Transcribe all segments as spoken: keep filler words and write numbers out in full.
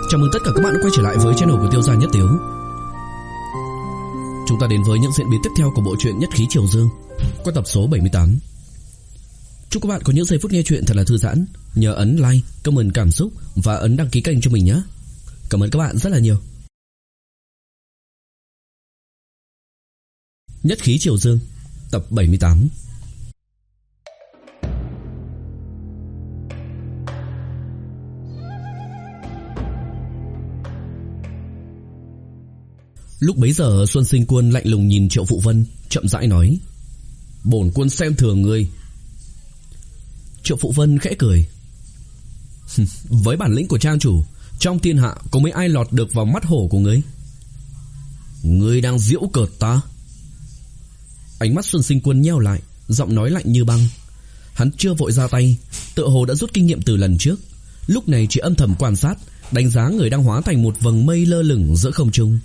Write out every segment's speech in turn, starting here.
Chào mừng tất cả các bạn đã quay trở lại với channel của Tiêu Gia Nhất Tiếu. Chúng ta đến với những diễn biến tiếp theo của bộ truyện Nhất Khí Triều Dương qua tập số bảy mươi tám. Chúc các bạn có những giây phút nghe truyện thật là thư giãn. Nhớ ấn like, comment cảm xúc và ấn đăng ký kênh cho mình nhé. Cảm ơn các bạn rất là nhiều. Nhất Khí Triều Dương tập bảy mươi tám. Lúc bấy giờ Xuân Sinh Quân lạnh lùng nhìn Triệu Phụ Vân, chậm rãi nói: "Bổn quân xem thường ngươi." Triệu Phụ Vân khẽ cười: "Với bản lĩnh của trang chủ, trong thiên hạ có mấy ai lọt được vào mắt hổ của ngươi? Ngươi đang giễu cợt ta?" Ánh mắt Xuân Sinh Quân nheo lại, giọng nói lạnh như băng. Hắn chưa vội ra tay, tựa hồ đã rút kinh nghiệm từ lần trước, lúc này chỉ âm thầm quan sát, đánh giá người đang hóa thành một vầng mây lơ lửng giữa không trung.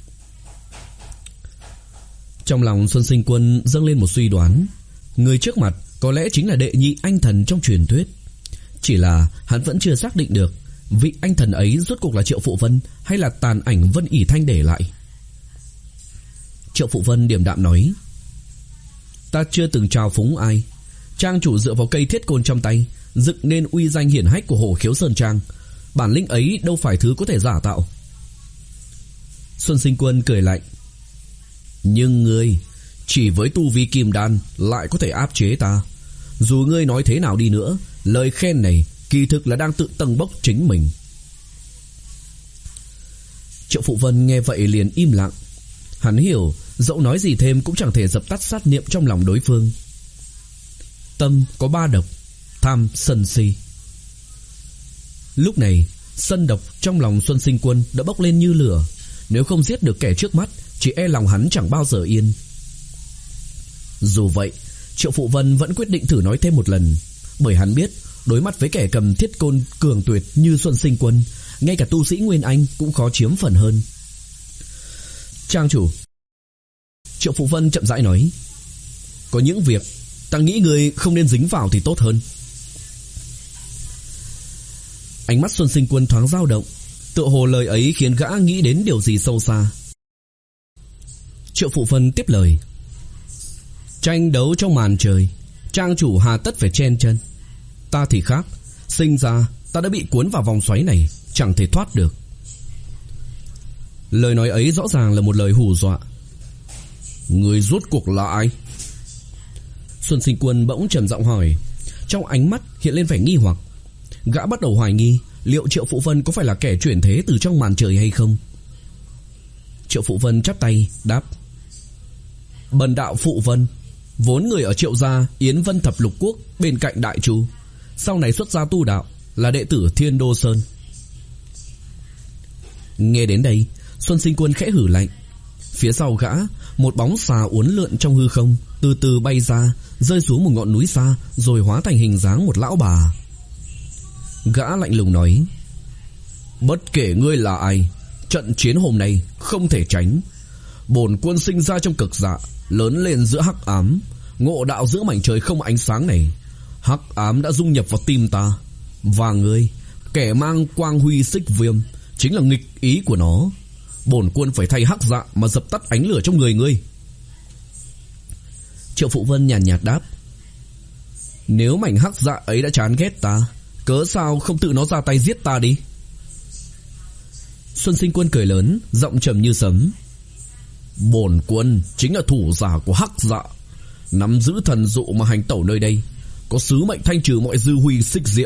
Trong lòng Xuân Sinh Quân dâng lên một suy đoán, người trước mặt có lẽ chính là đệ nhị anh thần trong truyền thuyết. Chỉ là hắn vẫn chưa xác định được vị anh thần ấy rốt cuộc là Triệu Phụ Vân hay là tàn ảnh Vân ỉ Thanh để lại. Triệu Phụ Vân điềm đạm nói: "Ta chưa từng trào phúng ai. Trang chủ dựa vào cây thiết côn trong tay dựng nên uy danh hiển hách của Hổ Khiếu Sơn Trang, bản lĩnh ấy đâu phải thứ có thể giả tạo." Xuân Sinh Quân cười lạnh: "Nhưng ngươi chỉ với tu vi kim đan lại có thể áp chế ta. Dù ngươi nói thế nào đi nữa, lời khen này kỳ thực là đang tự tâng bốc chính mình." Triệu Phụ Vân nghe vậy liền im lặng. Hắn hiểu dẫu nói gì thêm cũng chẳng thể dập tắt sát niệm trong lòng đối phương. Tâm có ba độc: tham, sân, si. Lúc này sân độc trong lòng Xuân Sinh Quân đã bốc lên như lửa. Nếu không giết được kẻ trước mắt, chỉ e lòng hắn chẳng bao giờ yên. Dù vậy, Triệu Phụ Vân vẫn quyết định thử nói thêm một lần, bởi hắn biết đối mặt với kẻ cầm thiết côn cường tuyệt như Xuân Sinh Quân, ngay cả tu sĩ Nguyên Anh cũng khó chiếm phần hơn. "Trang chủ," Triệu Phụ Vân chậm rãi nói, "có những việc ta nghĩ người không nên dính vào thì tốt hơn." Ánh mắt Xuân Sinh Quân thoáng dao động, tựa hồ lời ấy khiến gã nghĩ đến điều gì sâu xa. Triệu Phụ Vân tiếp lời: "Tranh đấu trong màn trời, trang chủ hà tất phải chen chân. Ta thì khác, sinh ra ta đã bị cuốn vào vòng xoáy này, chẳng thể thoát được." Lời nói ấy rõ ràng là một lời hù dọa. "Người rốt cuộc là ai?" Xuân Sinh Quân bỗng trầm giọng hỏi, trong ánh mắt hiện lên vẻ nghi hoặc. Gã bắt đầu hoài nghi liệu Triệu Phụ Vân có phải là kẻ chuyển thế từ trong màn trời hay không. Triệu Phụ Vân chắp tay đáp: "Bần đạo Phụ Vân, vốn người ở Triệu gia Yến Vân Thập Lục Quốc bên cạnh Đại Chu, sau này xuất gia tu đạo, là đệ tử Thiên Đô Sơn." Nghe đến đây, Xuân Sinh Quân khẽ hử lạnh. Phía sau gã, một bóng xà uốn lượn trong hư không, từ từ bay ra, rơi xuống một ngọn núi xa, rồi hóa thành hình dáng một lão bà. Gã lạnh lùng nói: "Bất kể ngươi là ai, trận chiến hôm nay không thể tránh. Bổn quân sinh ra trong cực dạ, lớn lên giữa hắc ám, ngộ đạo giữa mảnh trời không ánh sáng này. Hắc ám đã dung nhập vào tim ta, và ngươi, kẻ mang quang huy xích viêm, chính là nghịch ý của nó. Bổn quân phải thay hắc dạ mà dập tắt ánh lửa trong người ngươi." Triệu Phụ Vân nhàn nhạt đáp: "Nếu mảnh hắc dạ ấy đã chán ghét ta, cớ sao không tự nó ra tay giết ta đi?" Xuân Sinh Quân cười lớn, giọng trầm như sấm: "Bổn quân chính là thủ giả của hắc dạ, nắm giữ thần dụ mà hành tẩu nơi đây, có sứ mệnh thanh trừ mọi dư huy xích diễm."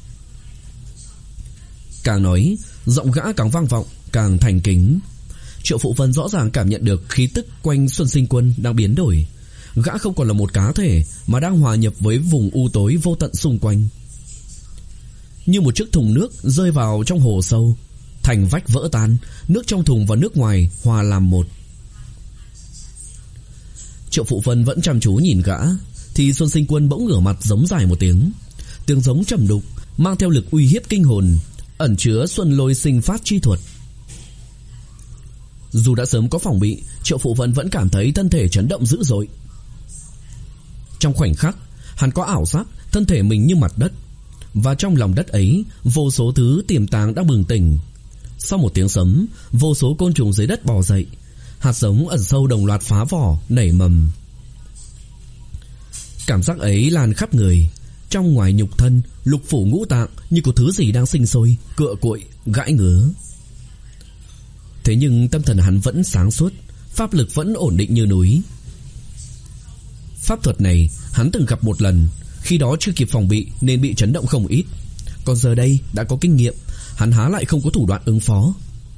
Càng nói, giọng gã càng vang vọng, càng thành kính. Triệu Phụ Vân rõ ràng cảm nhận được khí tức quanh Xuân Sinh Quân đang biến đổi. Gã không còn là một cá thể, mà đang hòa nhập với vùng u tối vô tận xung quanh. Như một chiếc thùng nước rơi vào trong hồ sâu, thành vách vỡ tan, nước trong thùng và nước ngoài hòa làm một. Triệu Phụ Vân vẫn chăm chú nhìn gã, thì Xuân Sinh Quân bỗng ngửa mặt giống dài một tiếng. Tiếng giống trầm đục, mang theo lực uy hiếp kinh hồn, ẩn chứa Xuân Lôi Sinh Phát chi thuật. Dù đã sớm có phòng bị, Triệu Phụ Vân vẫn cảm thấy thân thể chấn động dữ dội. Trong khoảnh khắc, hắn có ảo giác thân thể mình như mặt đất, và trong lòng đất ấy vô số thứ tiềm tàng đang bừng tỉnh. Sau một tiếng sấm, vô số côn trùng dưới đất bò dậy. Hạt giống ẩn sâu đồng loạt phá vỏ, nảy mầm. Cảm giác ấy lan khắp người, trong ngoài nhục thân, lục phủ ngũ tạng như có thứ gì đang sinh sôi, cựa cụi, gãi ngứa. Thế nhưng tâm thần hắn vẫn sáng suốt, pháp lực vẫn ổn định như núi. Pháp thuật này hắn từng gặp một lần, khi đó chưa kịp phòng bị nên bị chấn động không ít. Còn giờ đây đã có kinh nghiệm, hắn há lại không có thủ đoạn ứng phó.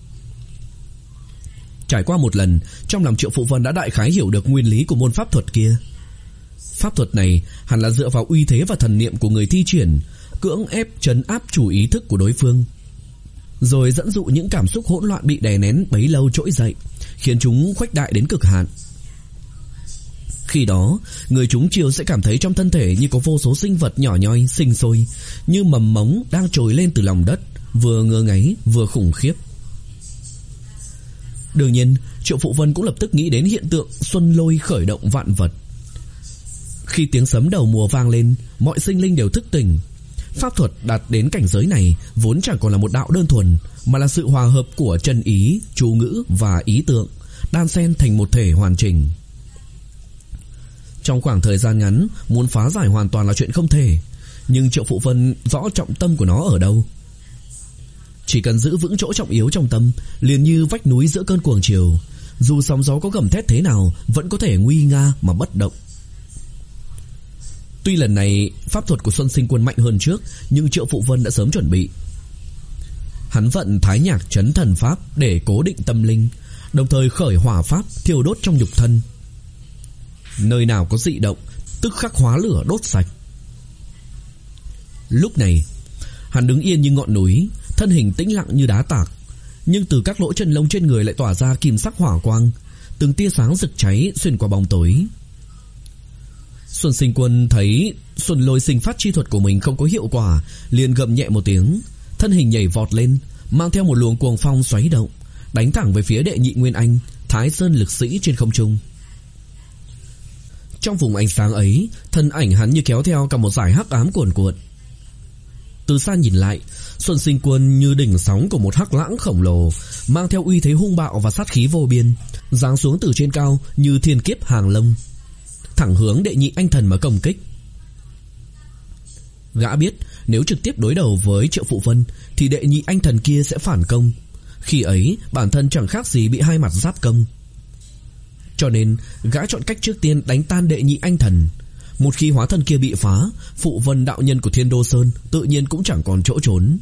Trải qua một lần, trong lòng Triệu Phụ Vân đã đại khái hiểu được nguyên lý của môn pháp thuật kia. Pháp thuật này hẳn là dựa vào uy thế và thần niệm của người thi triển, cưỡng ép trấn áp chủ ý thức của đối phương, rồi dẫn dụ những cảm xúc hỗn loạn bị đè nén bấy lâu trỗi dậy, khiến chúng khuếch đại đến cực hạn. Khi đó, người chúng chiêu sẽ cảm thấy trong thân thể như có vô số sinh vật nhỏ nhoi sinh sôi, như mầm mống đang trồi lên từ lòng đất, vừa ngơ ngáy vừa khủng khiếp. Đương nhiên, Triệu Phụ Vân cũng lập tức nghĩ đến hiện tượng xuân lôi khởi động vạn vật. Khi tiếng sấm đầu mùa vang lên, mọi sinh linh đều thức tỉnh. Pháp thuật đạt đến cảnh giới này vốn chẳng còn là một đạo đơn thuần, mà là sự hòa hợp của chân ý, chú ngữ và ý tượng, đan xen thành một thể hoàn chỉnh. Trong khoảng thời gian ngắn, muốn phá giải hoàn toàn là chuyện không thể, nhưng Triệu Phụ Vân rõ trọng tâm của nó ở đâu. Chỉ cần giữ vững chỗ trọng yếu trong tâm, liền như vách núi giữa cơn cuồng chiều, dù sóng gió có gầm thét thế nào vẫn có thể nguy nga mà bất động. Tuy lần này pháp thuật của Xuân Sinh Quân mạnh hơn trước, nhưng Triệu Phụ Vân đã sớm chuẩn bị. Hắn vận Thái Nhạc Chấn Thần Pháp để cố định tâm linh, đồng thời khởi hỏa pháp thiêu đốt trong nhục thân. Nơi nào có dị động, tức khắc hóa lửa đốt sạch. Lúc này, hắn đứng yên như ngọn núi, thân hình tĩnh lặng như đá tạc, nhưng từ các lỗ chân lông trên người lại tỏa ra kim sắc hỏa quang, từng tia sáng rực cháy xuyên qua bóng tối. Xuân Sinh Quân thấy Xuân Lôi Sinh Phát chi thuật của mình không có hiệu quả, liền gầm nhẹ một tiếng, thân hình nhảy vọt lên, mang theo một luồng cuồng phong xoáy động, đánh thẳng về phía đệ nhị Nguyên Anh, Thái Sơn Lực Sĩ trên không trung. Trong vùng ánh sáng ấy, thân ảnh hắn như kéo theo cả một dải hắc ám cuồn cuộn. Từ xa nhìn lại, Xuân Sinh Quân như đỉnh sóng của một hắc lãng khổng lồ, mang theo uy thế hung bạo và sát khí vô biên, giáng xuống từ trên cao như thiên kiếp hàng lâm, thẳng hướng đệ nhị anh thần mà công kích. Gã biết nếu trực tiếp đối đầu với Triệu Phụ Vân thì đệ nhị anh thần kia sẽ phản công, khi ấy bản thân chẳng khác gì bị hai mặt giáp công. Cho nên gã chọn cách trước tiên đánh tan đệ nhị anh thần. Một khi hóa thân kia bị phá, Phụ Vân đạo nhân của Thiên Đô Sơn tự nhiên cũng chẳng còn chỗ trốn.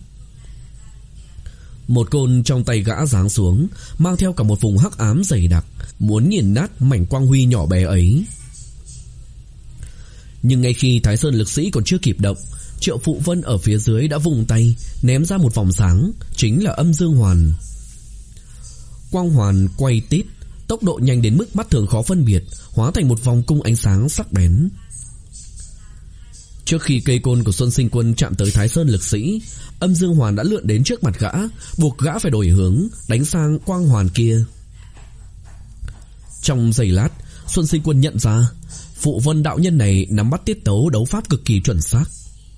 Một côn trong tay gã giáng xuống, mang theo cả một vùng hắc ám dày đặc, muốn nghiền nát mảnh quang huy nhỏ bé ấy. Nhưng ngay khi Thái Sơn Lực Sĩ còn chưa kịp động, Triệu Phụ Vân ở phía dưới đã vùng tay ném ra một vòng sáng, chính là Âm Dương Hoàn. Quang hoàn quay tít, tốc độ nhanh đến mức mắt thường khó phân biệt, hóa thành một vòng cung ánh sáng sắc bén. Trước khi cây côn của Xuân Sinh Quân chạm tới Thái Sơn Lực Sĩ, Âm Dương Hoàn đã lượn đến trước mặt gã, buộc gã phải đổi hướng, đánh sang quang hoàn kia. Trong giây lát, Xuân Sinh Quân nhận ra Phụ Vân đạo nhân này nắm bắt tiết tấu đấu pháp cực kỳ chuẩn xác.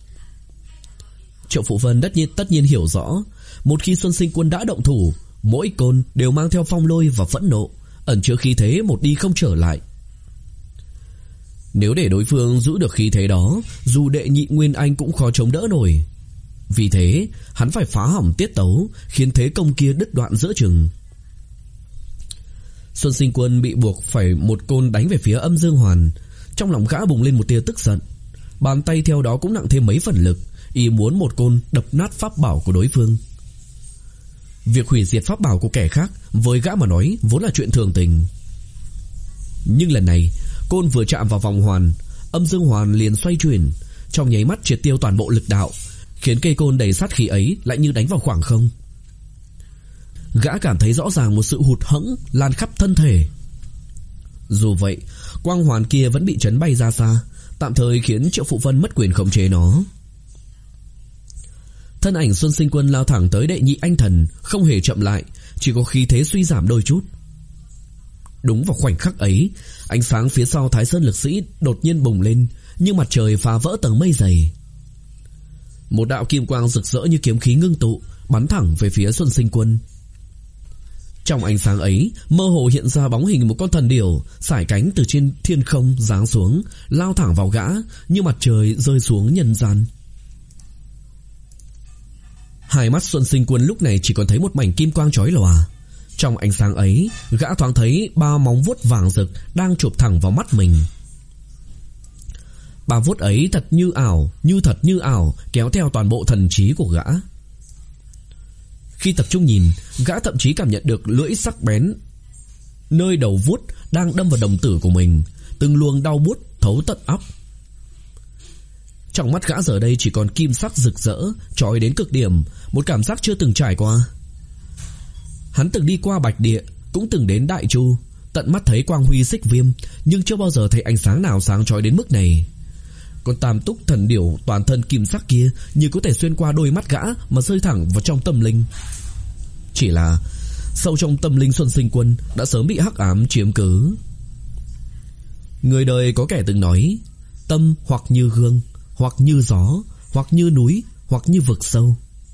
Triệu Phụ Vân tất nhiên tất nhiên hiểu rõ, một khi Xuân Sinh Quân đã động thủ, mỗi côn đều mang theo phong lôi và phẫn nộ, ẩn chứa khí thế một đi không trở lại. Nếu để đối phương giữ được khí thế đó, dù đệ nhị Nguyên Anh cũng khó chống đỡ nổi. Vì thế, hắn phải phá hỏng tiết tấu, khiến thế công kia đứt đoạn giữa chừng. Xuân Sinh Quân bị buộc phải một côn đánh về phía Âm Dương Hoàn. Trong lòng gã bùng lên một tia tức giận, bàn tay theo đó cũng nặng thêm mấy phần lực, y muốn một côn đập nát pháp bảo của đối phương. Việc hủy diệt pháp bảo của kẻ khác với gã mà nói vốn là chuyện thường tình. Nhưng lần này, côn vừa chạm vào vòng hoàn, Âm Dương Hoàn liền xoay chuyển, trong nháy mắt triệt tiêu toàn bộ lực đạo, khiến cây côn đầy sát khí ấy lại như đánh vào khoảng không. Gã cảm thấy rõ ràng một sự hụt hẫng lan khắp thân thể. Dù vậy, quang hoàn kia vẫn bị chấn bay ra xa, tạm thời khiến Triệu Phụ Vân mất quyền khống chế nó. Thân ảnh Xuân Sinh Quân lao thẳng tới đệ nhị anh thần, không hề chậm lại, chỉ có khí thế suy giảm đôi chút. Đúng vào khoảnh khắc ấy, ánh sáng phía sau Thái Sơn Lực Sĩ đột nhiên bùng lên, như mặt trời phá vỡ tầng mây dày. Một đạo kim quang rực rỡ như kiếm khí ngưng tụ, bắn thẳng về phía Xuân Sinh Quân. Trong ánh sáng ấy, mơ hồ hiện ra bóng hình một con thần điểu sải cánh từ trên thiên không giáng xuống, lao thẳng vào gã như mặt trời rơi xuống nhân gian. Hai mắt Xuân Sinh Quân lúc này chỉ còn thấy một mảnh kim quang chói lòa. Trong ánh sáng ấy, gã thoáng thấy ba móng vuốt vàng rực đang chụp thẳng vào mắt mình. Ba vuốt ấy thật như ảo, như thật như ảo, kéo theo toàn bộ thần trí của gã. Khi tập trung nhìn, gã thậm chí cảm nhận được lưỡi sắc bén nơi đầu vuốt đang đâm vào đồng tử của mình, từng luồng đau buốt thấu tận óc. Trong mắt gã giờ đây chỉ còn kim sắc rực rỡ, chói đến cực điểm, một cảm giác chưa từng trải qua. Hắn từng đi qua Bạch Địa, cũng từng đến Đại Chu, tận mắt thấy quang huy xích viêm, nhưng chưa bao giờ thấy ánh sáng nào sáng chói đến mức này. Con tam túc thần điểu toàn thân kim sắc kia như có thể xuyên qua đôi mắt gã mà rơi thẳng vào trong tâm linh. Chỉ là sâu trong tâm linh Xuân Sinh Quân đã sớm bị hắc ám chiếm cứ. Người đời có kẻ từng nói, tâm hoặc như gương, hoặc như gió, hoặc như núi, hoặc như vực sâu.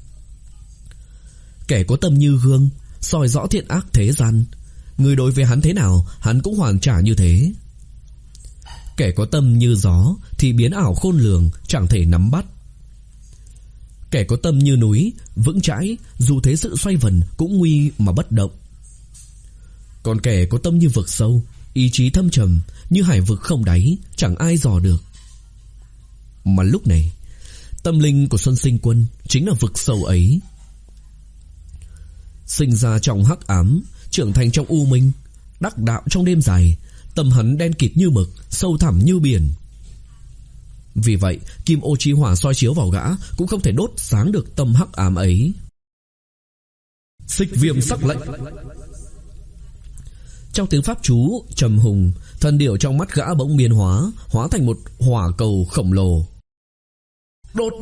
Kẻ có tâm như gương, soi rõ thiện ác thế gian, người đối với hắn thế nào, hắn cũng hoàn trả như thế. Kẻ có tâm như gió thì biến ảo khôn lường, chẳng thể nắm bắt. Kẻ có tâm như núi, vững chãi, dù thế sự xoay vần cũng nguy mà bất động. Còn kẻ có tâm như vực sâu, ý chí thâm trầm, như hải vực không đáy, chẳng ai dò được. Mà lúc này, tâm linh của Xuân Sinh Quân chính là vực sâu ấy. Sinh ra trong hắc ám, trưởng thành trong u minh, đắc đạo trong đêm dài, tâm hắn đen kịt như mực, sâu thẳm như biển. Vì vậy, kim ô chi hỏa soi chiếu vào gã cũng không thể đốt sáng được tâm hắc ám ấy. Xích viêm sắc lệnh. Trong tiếng pháp chú trầm hùng, thần điểu trong mắt gã bỗng biến hóa, hóa thành một hỏa cầu khổng lồ. Đột!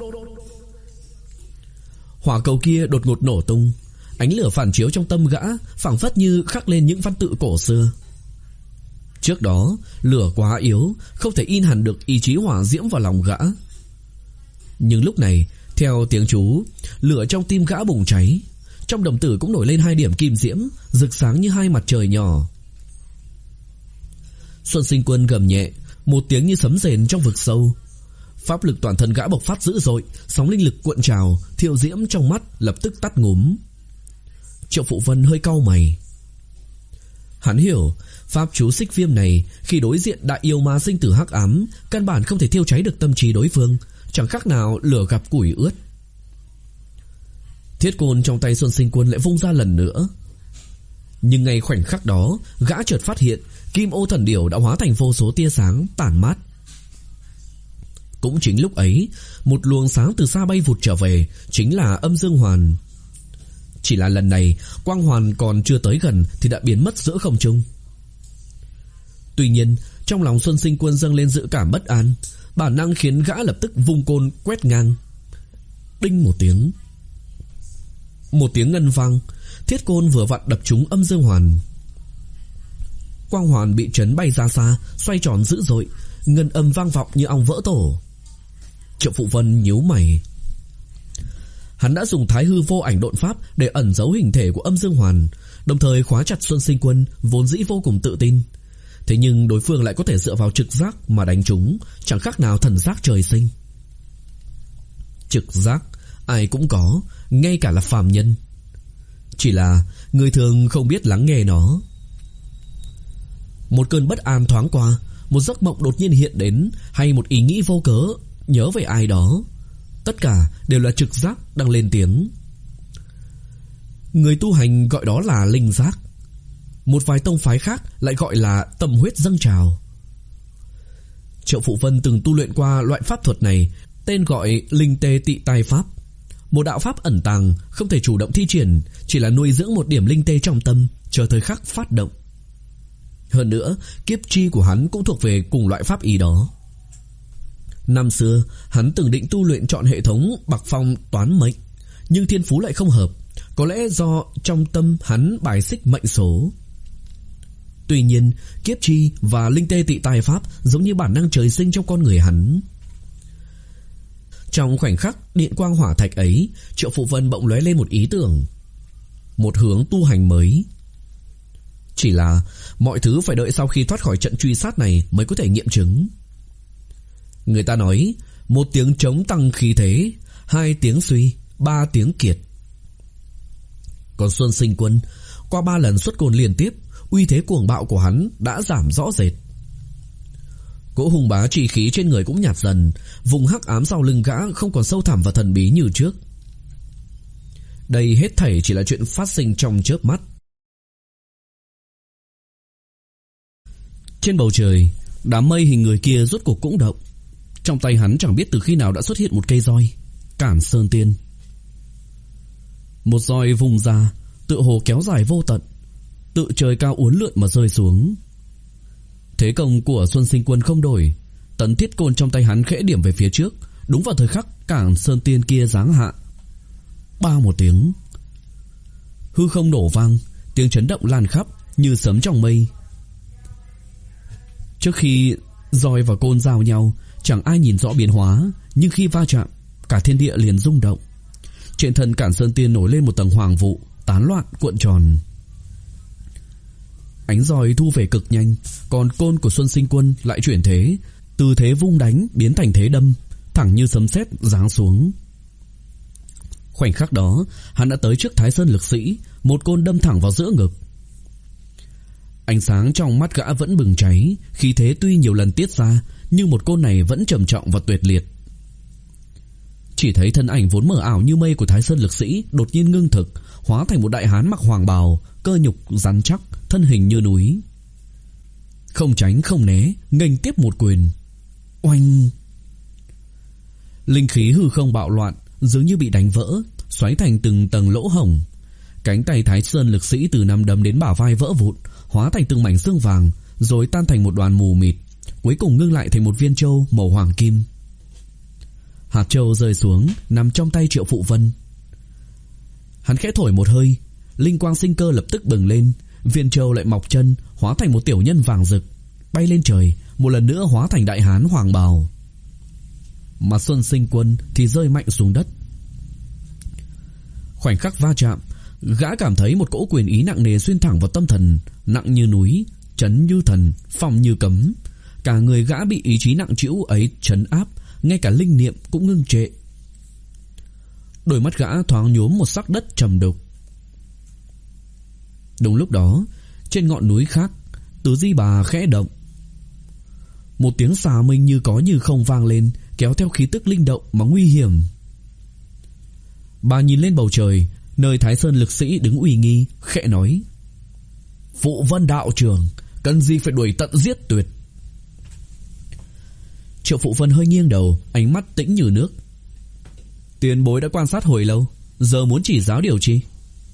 Hỏa cầu kia đột ngột nổ tung, ánh lửa phản chiếu trong tâm gã, phảng phất như khắc lên những văn tự cổ xưa. Trước đó, lửa quá yếu, không thể in hẳn được ý chí hỏa diễm vào lòng gã. Nhưng lúc này, theo tiếng chú, lửa trong tim gã bùng cháy, trong đồng tử cũng nổi lên hai điểm kim diễm, rực sáng như hai mặt trời nhỏ. Xuân Sinh Quân gầm nhẹ, một tiếng như sấm rền trong vực sâu. Pháp lực toàn thân gã bộc phát dữ dội, sóng linh lực cuộn trào, thiêu diễm trong mắt lập tức tắt ngúm. Triệu Phụ Vân hơi cau mày. Hắn hiểu, pháp chú xích viêm này khi đối diện đại yêu ma sinh tử hắc ám, căn bản không thể thiêu cháy được tâm trí đối phương, chẳng khác nào lửa gặp củi ướt. Thiết côn trong tay Xuân Sinh Quân lại vung ra lần nữa. Nhưng ngay khoảnh khắc đó, gã chợt phát hiện kim ô thần điểu đã hóa thành vô số tia sáng tản mát. Cũng chính lúc ấy, một luồng sáng từ xa bay vụt trở về, chính là âm dương hoàn. Chỉ là lần này, quang hoàn còn chưa tới gần thì đã biến mất giữa không trung. Tuy nhiên, trong lòng Xuân Sinh Quân dâng lên dự cảm bất an, bản năng khiến gã lập tức vung côn quét ngang. Đinh một tiếng. Một tiếng ngân vang, thiết côn vừa vặn đập trúng âm dương hoàn. Quang hoàn bị chấn bay ra xa, xoay tròn dữ dội, ngân âm vang vọng như ong vỡ tổ. Triệu Phụ Vân nhíu mày. Hắn đã dùng Thái Hư Vô Ảnh Độn Pháp để ẩn giấu hình thể của âm dương hoàn, đồng thời khóa chặt Xuân Sinh Quân vốn dĩ vô cùng tự tin. Thế nhưng đối phương lại có thể dựa vào trực giác mà đánh trúng, chẳng khác nào thần giác trời sinh. Trực giác ai cũng có, ngay cả là phàm nhân. Chỉ là người thường không biết lắng nghe nó. Một cơn bất an thoáng qua, một giấc mộng đột nhiên hiện đến, hay một ý nghĩ vô cớ nhớ về ai đó, tất cả đều là trực giác đang lên tiếng. Người tu hành gọi đó là linh giác, một vài tông phái khác lại gọi là tâm huyết dâng trào. Triệu Phụ Vân từng tu luyện qua loại pháp thuật này, tên gọi linh tê tị tai pháp, một đạo pháp ẩn tàng, không thể chủ động thi triển, chỉ là nuôi dưỡng một điểm linh tê trong tâm, chờ thời khắc phát động. Hơn nữa, kiếp chi của hắn cũng thuộc về cùng loại pháp ý đó. Năm xưa, hắn từng định tu luyện chọn hệ thống Bạc Phong toán mệnh, nhưng thiên phú lại không hợp, có lẽ do trong tâm hắn bài xích mệnh số. Tuy nhiên, kiếp chi và linh tê tị tai pháp giống như bản năng trời sinh trong con người hắn. Trong khoảnh khắc điện quang hỏa thạch ấy, Triệu Phụ Vân bỗng lóe lên một ý tưởng, một hướng tu hành mới. Chỉ là mọi thứ phải đợi sau khi thoát khỏi trận truy sát này mới có thể nghiệm chứng. Người ta nói một tiếng trống tăng khí thế, hai tiếng suy, ba tiếng kiệt. Còn Xuân Sinh Quân, qua ba lần xuất côn liên tiếp, uy thế cuồng bạo của hắn đã giảm rõ rệt. Cỗ hùng bá trị khí trên người cũng nhạt dần, vùng hắc ám sau lưng gã không còn sâu thẳm và thần bí như trước. Đây hết thảy chỉ là chuyện phát sinh trong chớp mắt. Trên bầu trời, đám mây hình người kia rốt cuộc cũng động. Trong tay hắn chẳng biết từ khi nào đã xuất hiện một cây roi, Cản Sơn Tiên. Một roi vùng ra, tựa hồ kéo dài vô tận, tự trời cao uốn lượn mà rơi xuống. Thế công của Xuân Sinh Quân không đổi, tấn thiết côn trong tay hắn khẽ điểm về phía trước, đúng vào thời khắc Cản Sơn Tiên kia giáng hạ. Ba một tiếng, hư không nổ vang, tiếng chấn động lan khắp như sấm trong mây. Trước khi roi và côn giao nhau, chẳng ai nhìn rõ biến hóa, nhưng khi va chạm, cả thiên địa liền rung động. Trên thân Cản Sơn Tiên nổi lên một tầng hoàng vụ, tán loạn cuộn tròn. Ánh roi thu về cực nhanh, còn côn của Xuân Sinh Quân lại chuyển thế, từ thế vung đánh biến thành thế đâm, thẳng như sấm sét giáng xuống. Khoảnh khắc đó, hắn đã tới trước Thái Sơn Lực Sĩ, một côn đâm thẳng vào giữa ngực. Ánh sáng trong mắt gã vẫn bừng cháy, khí thế tuy nhiều lần tiết ra, nhưng một côn này vẫn trầm trọng và tuyệt liệt. Chỉ thấy thân ảnh vốn mờ ảo như mây của Thái Sơn Lực Sĩ đột nhiên ngưng thực, hóa thành một đại hán mặc hoàng bào, cơ nhục rắn chắc, thân hình như núi. Không tránh không né, nghênh tiếp một quyền. Oanh! Linh khí hư không bạo loạn, dường như bị đánh vỡ, xoáy thành từng tầng lỗ hổng. Cánh tay Thái Sơn Lực Sĩ từ nắm đấm đến bả vai vỡ vụn, hóa thành từng mảnh xương vàng, rồi tan thành một đoàn mù mịt, cuối cùng ngưng lại thành một viên châu màu hoàng kim. Hạt châu rơi xuống, nằm trong tay Triệu Phụ Vân. Hắn khẽ thổi một hơi, linh quang sinh cơ lập tức bừng lên, viên châu lại mọc chân, hóa thành một tiểu nhân vàng rực, bay lên trời, một lần nữa hóa thành đại hán hoàng bào. Mà Xuân Sinh Quân thì rơi mạnh xuống đất. Khoảnh khắc va chạm, gã cảm thấy một cỗ quyền ý nặng nề xuyên thẳng vào tâm thần, nặng như núi, chấn như thần, phòng như cấm. Cả người gã bị ý chí nặng trĩu ấy trấn áp, ngay cả linh niệm cũng ngưng trệ. Đôi mắt gã thoáng nhuốm một sắc đất trầm đục. Đúng lúc đó, trên ngọn núi khác, Tứ Di Bà khẽ động. Một tiếng xà minh như có như không vang lên, kéo theo khí tức linh động mà nguy hiểm. Bà nhìn lên bầu trời, nơi Thái Sơn Lực Sĩ đứng uy nghi, khẽ nói: Phụ Vân đạo trưởng, cần gì phải đuổi tận giết tuyệt. Triệu Phụ Vân hơi nghiêng đầu, ánh mắt tĩnh như nước. Tiền bối đã quan sát hồi lâu, giờ muốn chỉ giáo điều chi?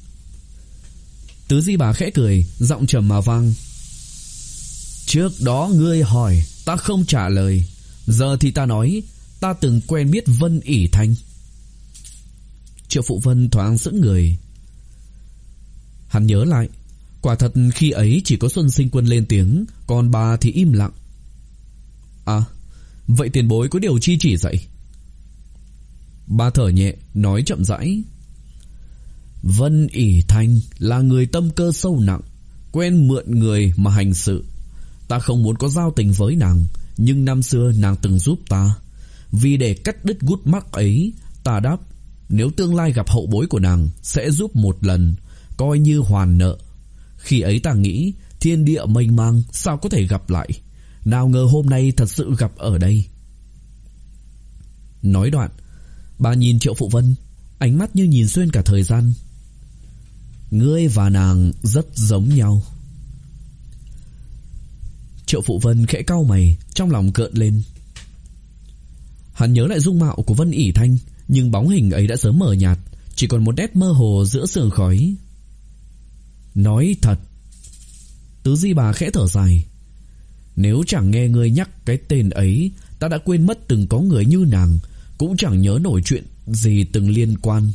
Tứ Di Bà khẽ cười, giọng trầm mà vang: Trước đó ngươi hỏi, ta không trả lời. Giờ thì ta nói, ta từng quen biết Vân ỷ Thanh. Triệu Phụ Vân thoáng sững người. Hắn nhớ lại, quả thật khi ấy chỉ có Xuân Sinh Quân lên tiếng, còn bà thì im lặng. À, vậy tiền bối có điều chi chỉ dạy? Bà thở nhẹ, nói chậm rãi: Vân ỷ Thanh là người tâm cơ sâu nặng, quen mượn người mà hành sự. Ta không muốn có giao tình với nàng, nhưng năm xưa nàng từng giúp ta. Vì để cắt đứt gút mắc ấy, ta đáp nếu tương lai gặp hậu bối của nàng sẽ giúp một lần, coi như hoàn nợ. Khi ấy ta nghĩ thiên địa mênh mang, sao có thể gặp lại. Nào ngờ hôm nay thật sự gặp ở đây. Nói đoạn, bà nhìn Triệu Phụ Vân, ánh mắt như nhìn xuyên cả thời gian. Ngươi và nàng rất giống nhau. Triệu Phụ Vân khẽ cau mày, trong lòng cợn lên. Hắn nhớ lại dung mạo của Vân ỷ Thanh, nhưng bóng hình ấy đã sớm mờ nhạt, chỉ còn một nét mơ hồ giữa sương khói. Nói thật. Tứ Di Bà khẽ thở dài. Nếu chẳng nghe ngươi nhắc cái tên ấy, ta đã quên mất từng có người như nàng, cũng chẳng nhớ nổi chuyện gì từng liên quan.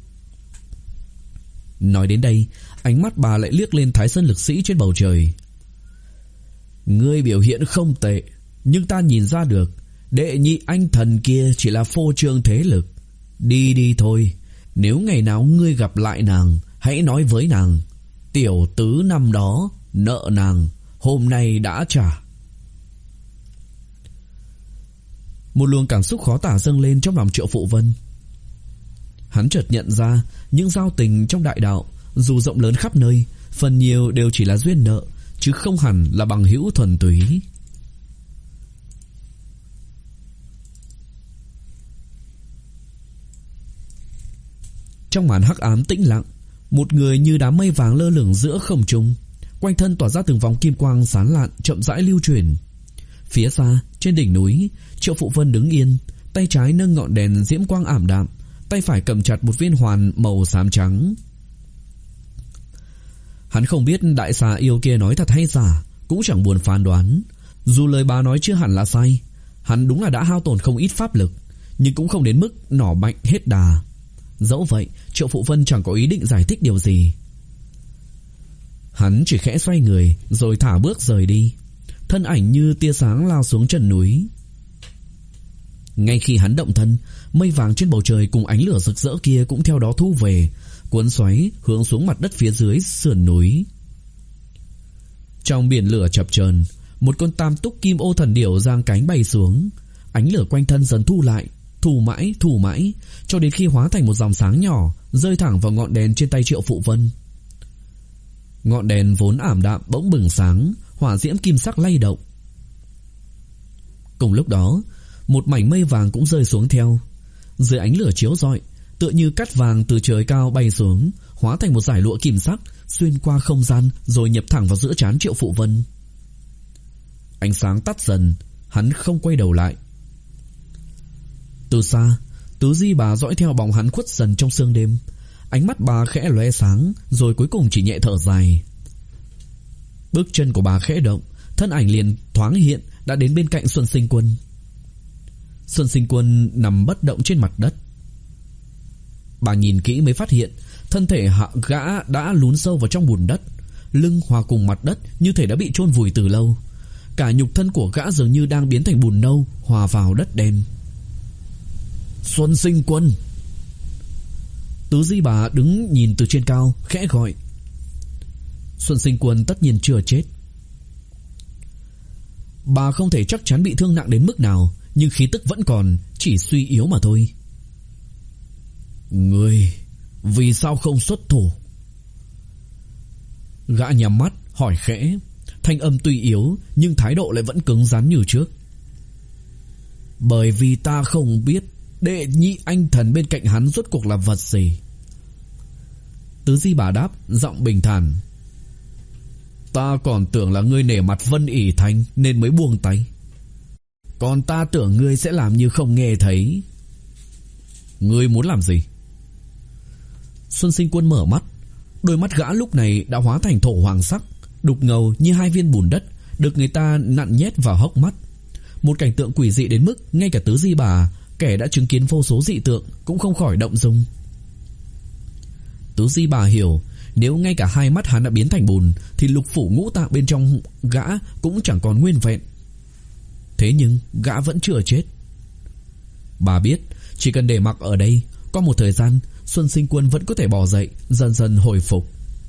Nói đến đây, ánh mắt bà lại liếc lên Thái Sơn Lực Sĩ trên bầu trời. Ngươi biểu hiện không tệ, nhưng ta nhìn ra được đệ nhị anh thần kia chỉ là phô trương thế lực. Đi đi thôi, nếu ngày nào ngươi gặp lại nàng, hãy nói với nàng, tiểu tứ năm đó Nợ nàng hôm nay đã trả. Một luồng cảm xúc khó tả dâng lên trong lòng Triệu Phụ Vân. Hắn chợt nhận ra những giao tình trong đại đạo dù rộng lớn khắp nơi, phần nhiều đều chỉ là duyên nợ, chứ không hẳn là bằng hữu thuần túy. Trong màn hắc ám tĩnh lặng, một người như đám mây vàng lơ lửng giữa không trung, quanh thân tỏa ra từng vòng kim quang sáng lạn chậm rãi lưu chuyển. Phía xa, trên đỉnh núi, Triệu Phụ Vân đứng yên, tay trái nâng ngọn đèn diễm quang ảm đạm, tay phải cầm chặt một viên hoàn màu xám trắng. Hắn không biết đại xà yêu kia nói thật hay giả, cũng chẳng buồn phán đoán. Dù lời bà nói chưa hẳn là sai, hắn đúng là đã hao tổn không ít pháp lực, nhưng cũng không đến mức nỏ mạnh hết đà. Dẫu vậy, Triệu Phụ Vân chẳng có ý định giải thích điều gì. Hắn chỉ khẽ xoay người rồi thả bước rời đi, thân ảnh như tia sáng lao xuống chân núi. Ngay khi hắn động thân, mây vàng trên bầu trời cùng ánh lửa rực rỡ kia cũng theo đó thu về, cuốn xoáy hướng xuống mặt đất phía dưới sườn núi. Trong biển lửa chập chờn, một con tam túc kim ô thần điểu giang cánh bay xuống. Ánh lửa quanh thân dần thu lại, thu mãi, thu mãi, cho đến khi hóa thành một dòng sáng nhỏ, rơi thẳng vào ngọn đèn trên tay Triệu Phụ Vân. Ngọn đèn vốn ảm đạm bỗng bừng sáng, hỏa diễm kim sắc lay động. Cùng lúc đó, một mảnh mây vàng cũng rơi xuống theo. Dưới ánh lửa chiếu rọi, tựa như cát vàng từ trời cao bay xuống, hóa thành một dải lụa kim sắc, xuyên qua không gian rồi nhập thẳng vào giữa trán Triệu Phụ Vân. Ánh sáng tắt dần, hắn không quay đầu lại. Từ xa, Tứ Di Bà dõi theo bóng hắn khuất dần trong sương đêm. Ánh mắt bà khẽ lóe sáng, rồi cuối cùng chỉ nhẹ thở dài. Bước chân của bà khẽ động, thân ảnh liền thoáng hiện đã đến bên cạnh Xuân Sinh Quân. Xuân Sinh Quân nằm bất động trên mặt đất. Bà nhìn kỹ mới phát hiện thân thể hạ gã đã lún sâu vào trong bùn đất, lưng hòa cùng mặt đất như thể đã bị chôn vùi từ lâu. Cả nhục thân của gã dường như đang biến thành bùn nâu, hòa vào đất đen. Xuân Sinh Quân! Tứ Di Bà đứng nhìn từ trên cao, khẽ gọi. Xuân Sinh Quân tất nhiên chưa chết. Bà không thể chắc chắn bị thương nặng đến mức nào, nhưng khí tức vẫn còn, chỉ suy yếu mà thôi. Ngươi vì sao không xuất thủ? Gã nhắm mắt hỏi khẽ, thanh âm tuy yếu nhưng thái độ lại vẫn cứng rắn như trước. Bởi vì ta không biết đệ nhị anh thần bên cạnh hắn rốt cuộc là vật gì. Tứ Di Bà đáp, giọng bình thản. Ta còn tưởng là ngươi nể mặt Vân ỷ Thanh nên mới buông tay. Còn ta tưởng ngươi sẽ làm như không nghe thấy. Ngươi muốn làm gì? Xuân Sinh Quân mở mắt. Đôi mắt gã lúc này đã hóa thành thổ hoàng sắc, đục ngầu như hai viên bùn đất được người ta nặn nhét vào hốc mắt. Một cảnh tượng quỷ dị đến mức ngay cả Tứ Di Bà, kẻ đã chứng kiến vô số dị tượng, cũng không khỏi động dung. Tứ Di Bà hiểu, nếu ngay cả hai mắt hắn đã biến thành bùn thì lục phủ ngũ tạng bên trong gã cũng chẳng còn nguyên vẹn. Thế nhưng gã vẫn chưa chết. Bà biết chỉ cần để mặc ở đây, qua một thời gian Xuân Sinh Quân vẫn có thể bò dậy, dần dần hồi phục.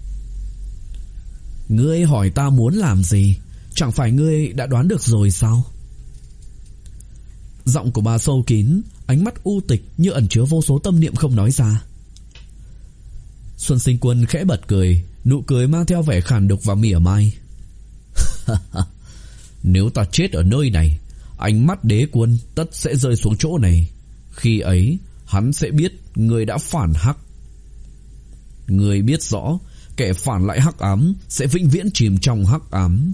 Ngươi hỏi ta muốn làm gì, chẳng phải ngươi đã đoán được rồi sao? Giọng của bà sâu kín, ánh mắt u tịch như ẩn chứa vô số tâm niệm không nói ra. Xuân Sinh Quân khẽ bật cười, nụ cười mang theo vẻ khàn độc và mỉa mai. Nếu ta chết ở nơi này, ánh mắt đế quân tất sẽ rơi xuống chỗ này. Khi ấy hắn sẽ biết người đã phản hắc. Người biết rõ kẻ phản lại hắc ám sẽ vĩnh viễn chìm trong hắc ám.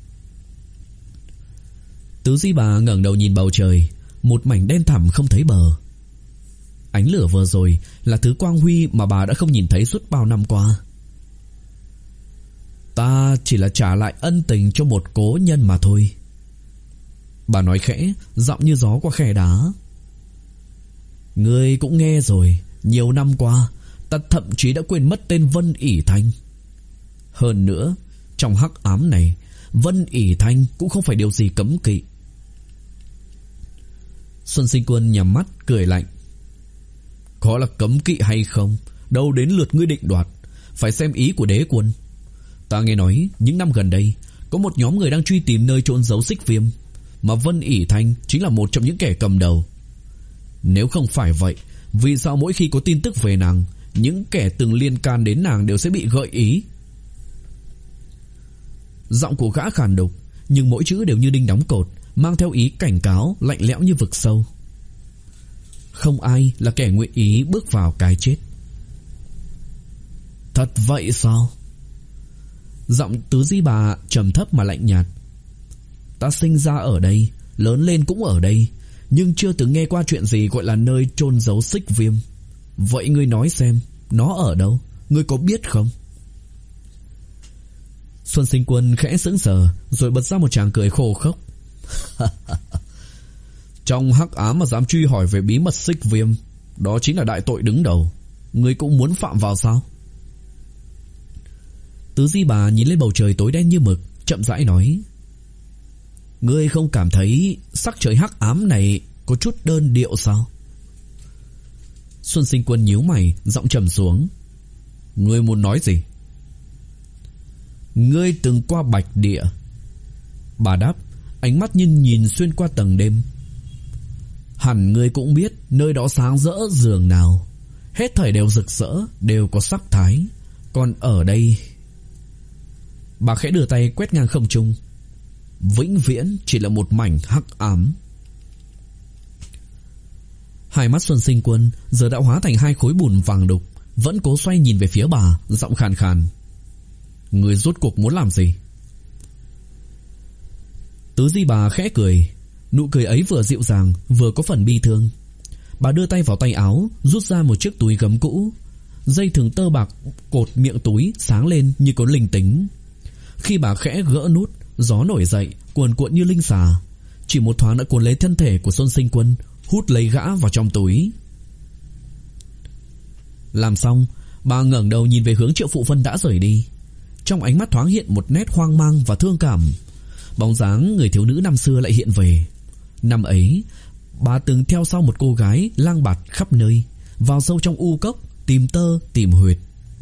Tứ Di Bà ngẩng đầu nhìn bầu trời, một mảnh đen thẳm không thấy bờ. Ánh lửa vừa rồi là thứ quang huy mà bà đã không nhìn thấy suốt bao năm qua. Ta chỉ là trả lại ân tình cho một cố nhân mà thôi. Bà nói khẽ, giọng như gió qua khe đá. Ngươi cũng nghe rồi, nhiều năm qua ta thậm chí đã quên mất tên Vân ỷ Thanh. Hơn nữa, trong hắc ám này, Vân ỷ Thanh cũng không phải điều gì cấm kỵ. Xuân Sinh Quân nhắm mắt cười lạnh. Có là cấm kỵ hay không, đâu đến lượt ngươi định đoạt, phải xem ý của đế quân. Ta nghe nói những năm gần đây có một nhóm người đang truy tìm nơi chôn giấu Xích Viêm, mà Vân ỉ Thanh chính là một trong những kẻ cầm đầu. Nếu không phải vậy, vì sao mỗi khi có tin tức về nàng, những kẻ từng liên can đến nàng đều sẽ bị gợi ý? Giọng của gã khàn đục, nhưng mỗi chữ đều như đinh đóng cột, mang theo ý cảnh cáo lạnh lẽo như vực sâu. Không ai là kẻ nguyện ý bước vào cái chết. Thật vậy sao? Giọng Tứ Di Bà trầm thấp mà lạnh nhạt. Ta sinh ra ở đây, lớn lên cũng ở đây, nhưng chưa từng nghe qua chuyện gì gọi là nơi chôn giấu Xích Viêm. Vậy ngươi nói xem, nó ở đâu? Ngươi có biết không? Xuân Sinh Quân khẽ sững sờ, rồi bật ra một tràng cười khô khốc. Trong hắc ám mà dám truy hỏi về bí mật Xích Viêm, đó chính là đại tội đứng đầu. Ngươi cũng muốn phạm vào sao? Tứ Di Bà nhìn lên bầu trời tối đen như mực, chậm rãi nói. Ngươi không cảm thấy sắc trời hắc ám này có chút đơn điệu sao? Xuân Sinh Quân nhíu mày, giọng trầm xuống. Ngươi muốn nói gì? Ngươi từng qua Bạch Địa. Bà đáp, ánh mắt nhìn nhìn xuyên qua tầng đêm. Hẳn ngươi cũng biết nơi đó sáng rỡ giường nào, hết thảy đều rực rỡ, đều có sắc thái. Còn ở đây... Bà khẽ đưa tay quét ngang không trung. Vĩnh viễn chỉ là một mảnh hắc ám. Hai mắt Xuân Sinh Quân giờ đã hóa thành hai khối bùn vàng đục, vẫn cố xoay nhìn về phía bà, giọng khàn khàn. Người rốt cuộc muốn làm gì? Tứ Di Bà khẽ cười. Nụ cười ấy vừa dịu dàng, vừa có phần bi thương. Bà đưa tay vào tay áo, rút ra một chiếc túi gấm cũ. Dây thừng tơ bạc cột miệng túi sáng lên như có linh tính. Khi bà khẽ gỡ nút, gió nổi dậy, cuồn cuộn như linh xà. Chỉ một thoáng đã cuốn lấy thân thể của Xuân Sinh Quân, hút lấy gã vào trong túi. Làm xong, bà ngẩng đầu nhìn về hướng Triệu Phụ Vân đã rời đi. Trong ánh mắt thoáng hiện một nét hoang mang và thương cảm. Bóng dáng người thiếu nữ năm xưa lại hiện về. Năm ấy, bà từng theo sau một cô gái lang bạt khắp nơi, vào sâu trong u cốc, tìm tơ, tìm huyệt.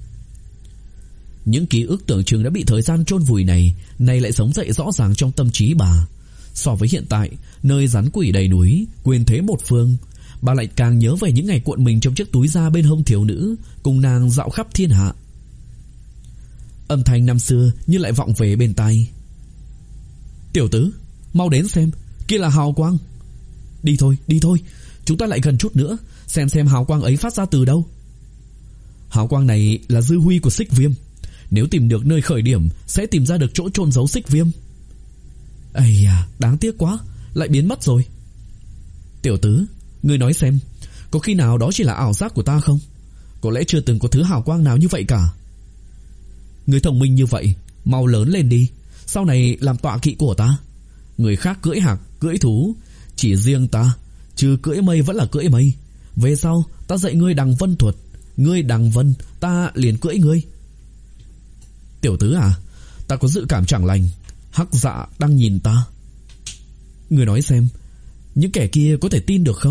Những ký ức tưởng chừng đã bị thời gian chôn vùi này, nay lại sống dậy rõ ràng trong tâm trí bà. So với hiện tại, nơi rắn quỷ đầy núi, quyền thế một phương, bà lại càng nhớ về những ngày cuộn mình trong chiếc túi da bên hông thiếu nữ, cùng nàng dạo khắp thiên hạ. Âm thanh năm xưa như lại vọng về bên tai. Tiểu tứ, mau đến xem, kia là hào quang. Đi thôi, đi thôi, chúng ta lại gần chút nữa, xem xem hào quang ấy phát ra từ đâu. Hào quang này là dư huy của Xích Viêm. Nếu tìm được nơi khởi điểm, sẽ tìm ra được chỗ chôn giấu Xích Viêm. Ây à, đáng tiếc quá, lại biến mất rồi. Tiểu tứ, ngươi nói xem, có khi nào đó chỉ là ảo giác của ta không? Có lẽ chưa từng có thứ hào quang nào như vậy cả. Người thông minh như vậy, mau lớn lên đi, sau này làm tọa kỵ của ta. Người khác cưỡi hạc, cưỡi thú, chỉ riêng ta, trừ cưỡi mây vẫn là cưỡi mây. Về sau, ta dạy ngươi đằng vân thuật, ngươi đằng vân, ta liền cưỡi ngươi. Tiểu tứ à, ta có dự cảm chẳng lành, Hắc Dạ đang nhìn ta. Ngươi nói xem, những kẻ kia có thể tin được không?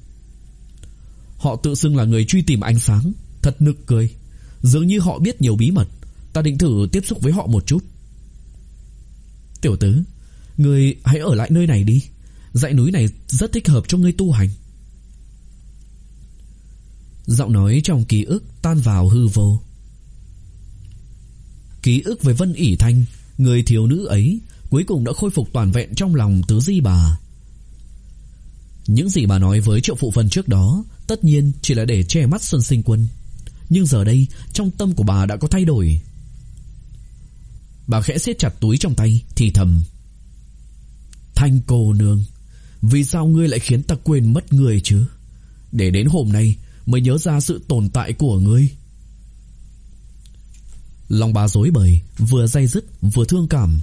Họ tự xưng là người truy tìm ánh sáng, thật nực cười. Dường như họ biết nhiều bí mật. Ta định thử tiếp xúc với họ một chút. Tiểu tứ, ngươi hãy ở lại nơi này đi. Dãy núi này rất thích hợp cho ngươi tu hành. Giọng nói trong ký ức tan vào hư vô. Ký ức về Vân ỉ Thanh, người thiếu nữ ấy, cuối cùng đã khôi phục toàn vẹn trong lòng Tứ Di Bà. Những gì bà nói với Triệu Phụ Vân trước đó tất nhiên chỉ là để che mắt Xuân Sinh Quân. Nhưng giờ đây, trong tâm của bà đã có thay đổi. Bà khẽ siết chặt túi trong tay, thì thầm. Thanh cô nương, vì sao ngươi lại khiến ta quên mất người chứ? Để đến hôm nay mới nhớ ra sự tồn tại của ngươi. Lòng bà rối bời, vừa day dứt vừa thương cảm.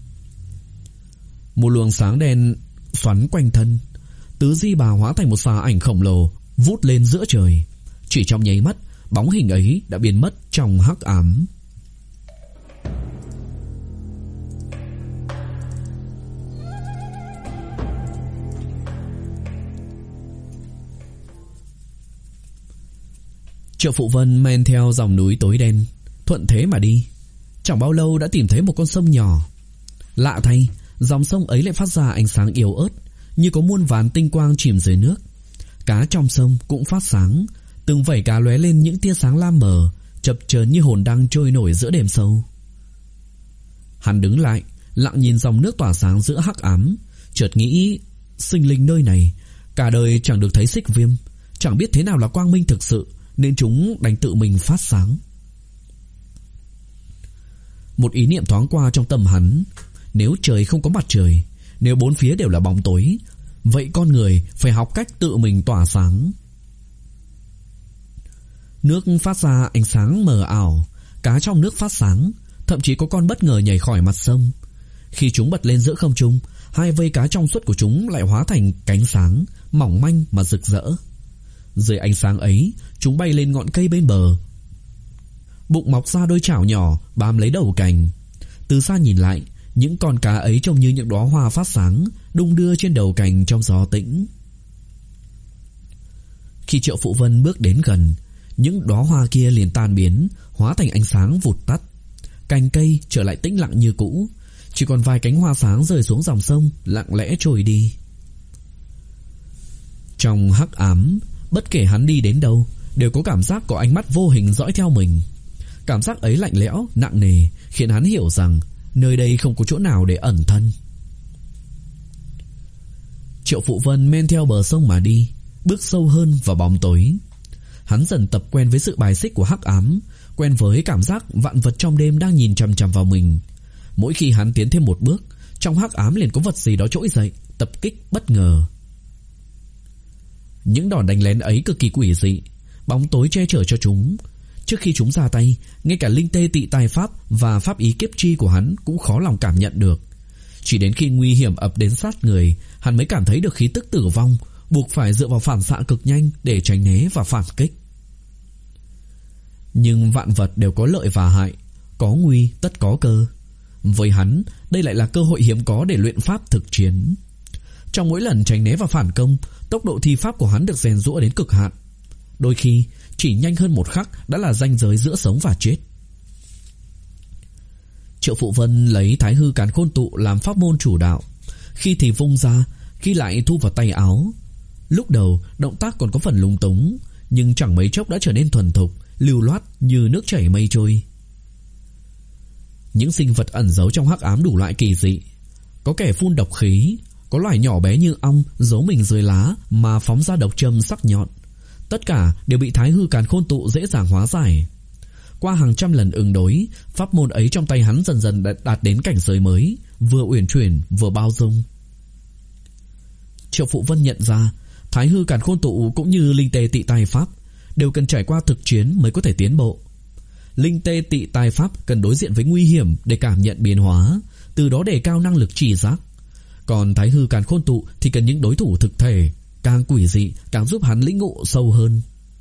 Một luồng sáng đen xoắn quanh thân. Tứ Di Bà hóa thành một xà ảnh khổng lồ, vút lên giữa trời. Chỉ trong nháy mắt, bóng hình ấy đã biến mất trong hắc ám. Triệu Phụ Vân men theo dòng núi tối đen, thuận thế mà đi. Chẳng bao lâu đã tìm thấy một con sông nhỏ. Lạ thay, dòng sông ấy lại phát ra ánh sáng yếu ớt, như có muôn vàn tinh quang chìm dưới nước. Cá trong sông cũng phát sáng, từng vảy cá lóe lên những tia sáng lam mờ, chập chờn như hồn đang trôi nổi giữa đêm sâu. Hắn đứng lại, lặng nhìn dòng nước tỏa sáng giữa hắc ám, chợt nghĩ sinh linh nơi này cả đời chẳng được thấy xích viêm, chẳng biết thế nào là quang minh thực sự, nên chúng đành tự mình phát sáng. Một ý niệm thoáng qua trong tâm hắn, nếu trời không có mặt trời, nếu bốn phía đều là bóng tối, vậy con người phải học cách tự mình tỏa sáng. Nước phát ra ánh sáng mờ ảo, cá trong nước phát sáng, thậm chí có con bất ngờ nhảy khỏi mặt sông. Khi chúng bật lên giữa không trung, hai vây cá trong suốt của chúng lại hóa thành cánh sáng, mỏng manh mà rực rỡ. Dưới ánh sáng ấy, chúng bay lên ngọn cây bên bờ. Bụng mọc ra đôi chảo nhỏ bám lấy đầu cành. Từ xa nhìn lại, những con cá ấy trông như những đóa hoa phát sáng, đung đưa trên đầu cành trong gió tĩnh. Khi Triệu Phụ Vân bước đến gần, những đóa hoa kia liền tan biến, hóa thành ánh sáng vụt tắt. Cành cây trở lại tĩnh lặng như cũ, chỉ còn vài cánh hoa sáng rơi xuống dòng sông, lặng lẽ trôi đi. Trong hắc ám, bất kể hắn đi đến đâu, đều có cảm giác có ánh mắt vô hình dõi theo mình. Cảm giác ấy lạnh lẽo, nặng nề, khiến hắn hiểu rằng nơi đây không có chỗ nào để ẩn thân. Triệu Phụ Vân men theo bờ sông mà đi, bước sâu hơn vào bóng tối. Hắn dần tập quen với sự bài xích của hắc ám, quen với cảm giác vạn vật trong đêm đang nhìn chằm chằm vào mình. Mỗi khi hắn tiến thêm một bước, trong hắc ám liền có vật gì đó trỗi dậy, tập kích bất ngờ. Những đòn đánh lén ấy cực kỳ quỷ dị, bóng tối che chở cho chúng. Trước khi chúng ra tay, ngay cả linh tê tị tài pháp và pháp ý kiếp chi của hắn cũng khó lòng cảm nhận được. Chỉ đến khi nguy hiểm ập đến sát người, hắn mới cảm thấy được khí tức tử vong, buộc phải dựa vào phản xạ cực nhanh để tránh né và phản kích. Nhưng vạn vật đều có lợi và hại, có nguy tất có cơ. Với hắn, đây lại là cơ hội hiếm có để luyện pháp thực chiến. Trong mỗi lần tránh né và phản công, tốc độ thi pháp của hắn được rèn giũa đến cực hạn. Đôi khi chỉ nhanh hơn một khắc đã là ranh giới giữa sống và chết. Triệu Phụ Vân lấy Thái Hư Càn Khôn Tụ làm pháp môn chủ đạo, khi thì vung ra, khi lại thu vào tay áo. Lúc đầu động tác còn có phần lung túng, nhưng chẳng mấy chốc đã trở nên thuần thục, lưu loát như nước chảy mây trôi. Những sinh vật ẩn giấu trong hắc ám đủ loại kỳ dị. Có kẻ phun độc khí, có loài nhỏ bé như ong giấu mình dưới lá mà phóng ra độc châm sắc nhọn. Tất cả đều bị Thái Hư Càn Khôn Tụ dễ dàng hóa giải. Qua hàng trăm lần ứng đối, pháp môn ấy trong tay hắn dần dần đạt đến cảnh giới mới, vừa uyển chuyển vừa bao dung. Triệu Phụ Vân nhận ra, Thái Hư Càn Khôn Tụ cũng như linh tê tị tài pháp đều cần trải qua thực chiến mới có thể tiến bộ. Linh tê tị tài pháp cần đối diện với nguy hiểm để cảm nhận biến hóa, từ đó đề cao năng lực chỉ giác. Còn Thái Hư Càn Khôn Tụ thì cần những đối thủ thực thể, càng quỷ dị càng giúp hắn lĩnh ngộ sâu hơn.